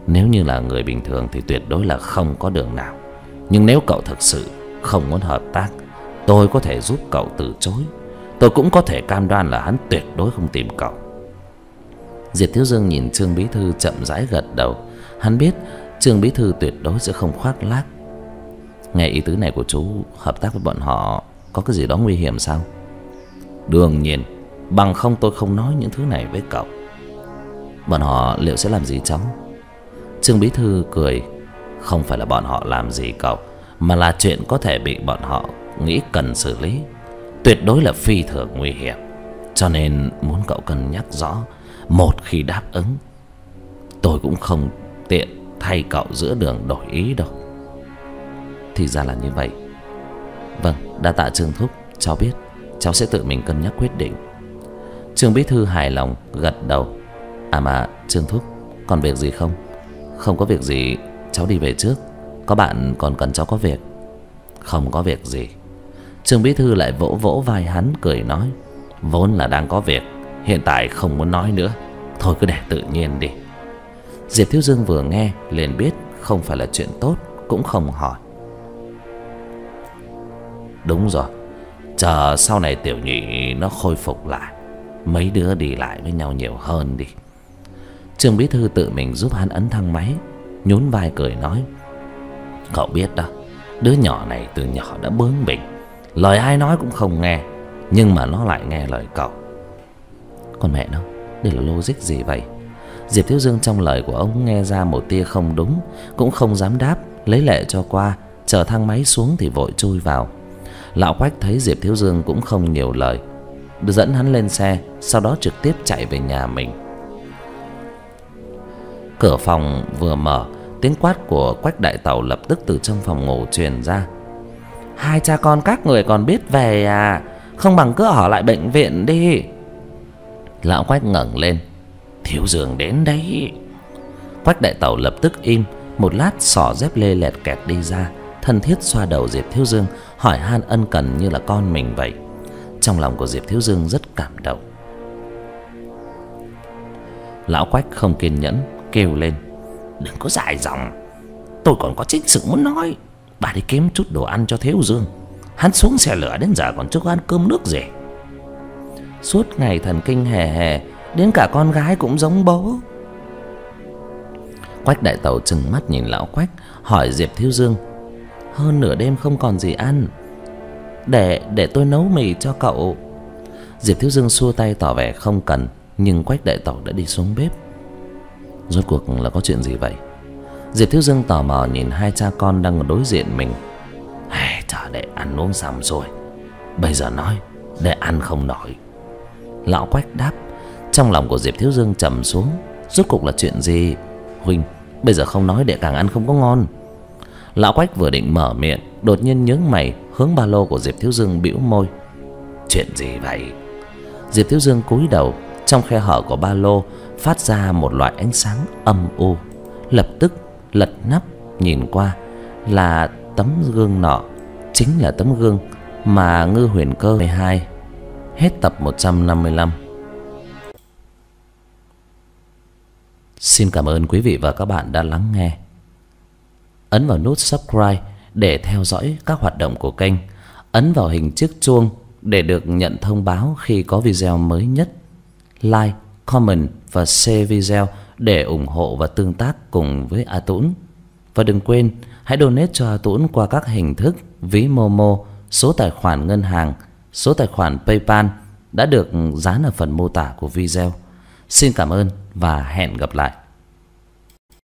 Nếu như là người bình thường thì tuyệt đối là không có đường nào. Nhưng nếu cậu thực sự không muốn hợp tác, tôi có thể giúp cậu từ chối. Tôi cũng có thể cam đoan là hắn tuyệt đối không tìm cậu. Diệp Thiếu Dương nhìn Trương bí thư chậm rãi gật đầu. Hắn biết Trương bí thư tuyệt đối sẽ không khoác lác. Nghe ý tứ này của chú, hợp tác với bọn họ có cái gì đó nguy hiểm sao? Đương nhiên, bằng không tôi không nói những thứ này với cậu. Bọn họ liệu sẽ làm gì cháu? Trương bí thư cười. Không phải là bọn họ làm gì cậu, mà là chuyện có thể bị bọn họ nghĩ cần xử lý. Tuyệt đối là phi thường nguy hiểm. Cho nên muốn cậu cân nhắc rõ. Một khi đáp ứng, tôi cũng không tiện thay cậu giữa đường đổi ý đâu. Thì ra là như vậy. Vâng, đa tạ Trương thúc. Cháu biết, cháu sẽ tự mình cân nhắc quyết định. Trương bí thư hài lòng gật đầu. À mà Trương thúc, còn việc gì không? Không có việc gì, cháu đi về trước. Có bạn còn cần cháu có việc? Không có việc gì. Trương bí thư lại vỗ vỗ vai hắn cười nói. Vốn là đang có việc, hiện tại không muốn nói nữa. Thôi cứ để tự nhiên đi. Diệp Thiếu Dương vừa nghe liền biết không phải là chuyện tốt, cũng không hỏi. Đúng rồi, chờ sau này Tiểu Nhị nó khôi phục lại, mấy đứa đi lại với nhau nhiều hơn đi. Trương bí thư tự mình giúp hắn ấn thang máy, nhún vai cười nói. Cậu biết đó, đứa nhỏ này từ nhỏ đã bướng bỉnh, lời ai nói cũng không nghe, nhưng mà nó lại nghe lời cậu. Còn mẹ nó, đây là logic gì vậy? Diệp Thiếu Dương trong lời của ông nghe ra một tia không đúng, cũng không dám đáp, lấy lệ cho qua, chờ thang máy xuống thì vội chui vào. Lão Quách thấy Diệp Thiếu Dương cũng không nhiều lời, dẫn hắn lên xe, sau đó trực tiếp chạy về nhà mình. Cửa phòng vừa mở, tiếng quát của Quách đại tẩu lập tức từ trong phòng ngủ truyền ra. Hai cha con các người còn biết về à? Không bằng cứ ở lại bệnh viện đi. Lão Quách ngẩng lên. Thiếu Dương đến đấy. Quách đại tẩu lập tức im, một lát xỏ dép lê lẹt kẹt đi ra, thân thiết xoa đầu Diệp Thiếu Dương, hỏi han ân cần như là con mình vậy. Trong lòng của Diệp Thiếu Dương rất cảm động. Lão Quách không kiên nhẫn kêu lên. Đừng có dài dòng, tôi còn có chính sự muốn nói. Bà đi kiếm chút đồ ăn cho Thiếu Dương. Hắn xuống xe lửa đến giờ còn chưa có ăn cơm nước gì. Suốt ngày thần kinh hề hề, đến cả con gái cũng giống bố. Quách đại tẩu trừng mắt nhìn lão Quách, hỏi Diệp Thiếu Dương. Hơn nửa đêm không còn gì ăn, Để để tôi nấu mì cho cậu. Diệp Thiếu Dương xua tay tỏ vẻ không cần, nhưng Quách đại tẩu đã đi xuống bếp. Rốt cuộc là có chuyện gì vậy? Diệp Thiếu Dương tò mò nhìn hai cha con đang ở đối diện mình. Hey, chờ để ăn uống xong rồi, bây giờ nói để ăn không nổi. Lão Quách đáp. Trong lòng của Diệp Thiếu Dương trầm xuống. Rốt cuộc là chuyện gì? Huynh, bây giờ không nói để càng ăn không có ngon. Lão Quách vừa định mở miệng, đột nhiên nhướng mày hướng ba lô của Diệp Thiếu Dương bĩu môi. Chuyện gì vậy? Diệp Thiếu Dương cúi đầu, trong khe hở của ba lô phát ra một loại ánh sáng âm u. Lập tức lật nắp nhìn qua, là tấm gương nọ, chính là tấm gương mà Ngư Huyền Cơ mười hai. Hết tập một trăm năm mươi lăm. Xin cảm ơn quý vị và các bạn đã lắng nghe. Ấn vào nút subscribe để theo dõi các hoạt động của kênh. Ấn vào hình chiếc chuông để được nhận thông báo khi có video mới nhất. Like, comment và share video để ủng hộ và tương tác cùng với A Tũng. Và đừng quên hãy donate cho A Tũng qua các hình thức ví Momo, số tài khoản ngân hàng, số tài khoản PayPal đã được dán ở phần mô tả của video. Xin cảm ơn và hẹn gặp lại.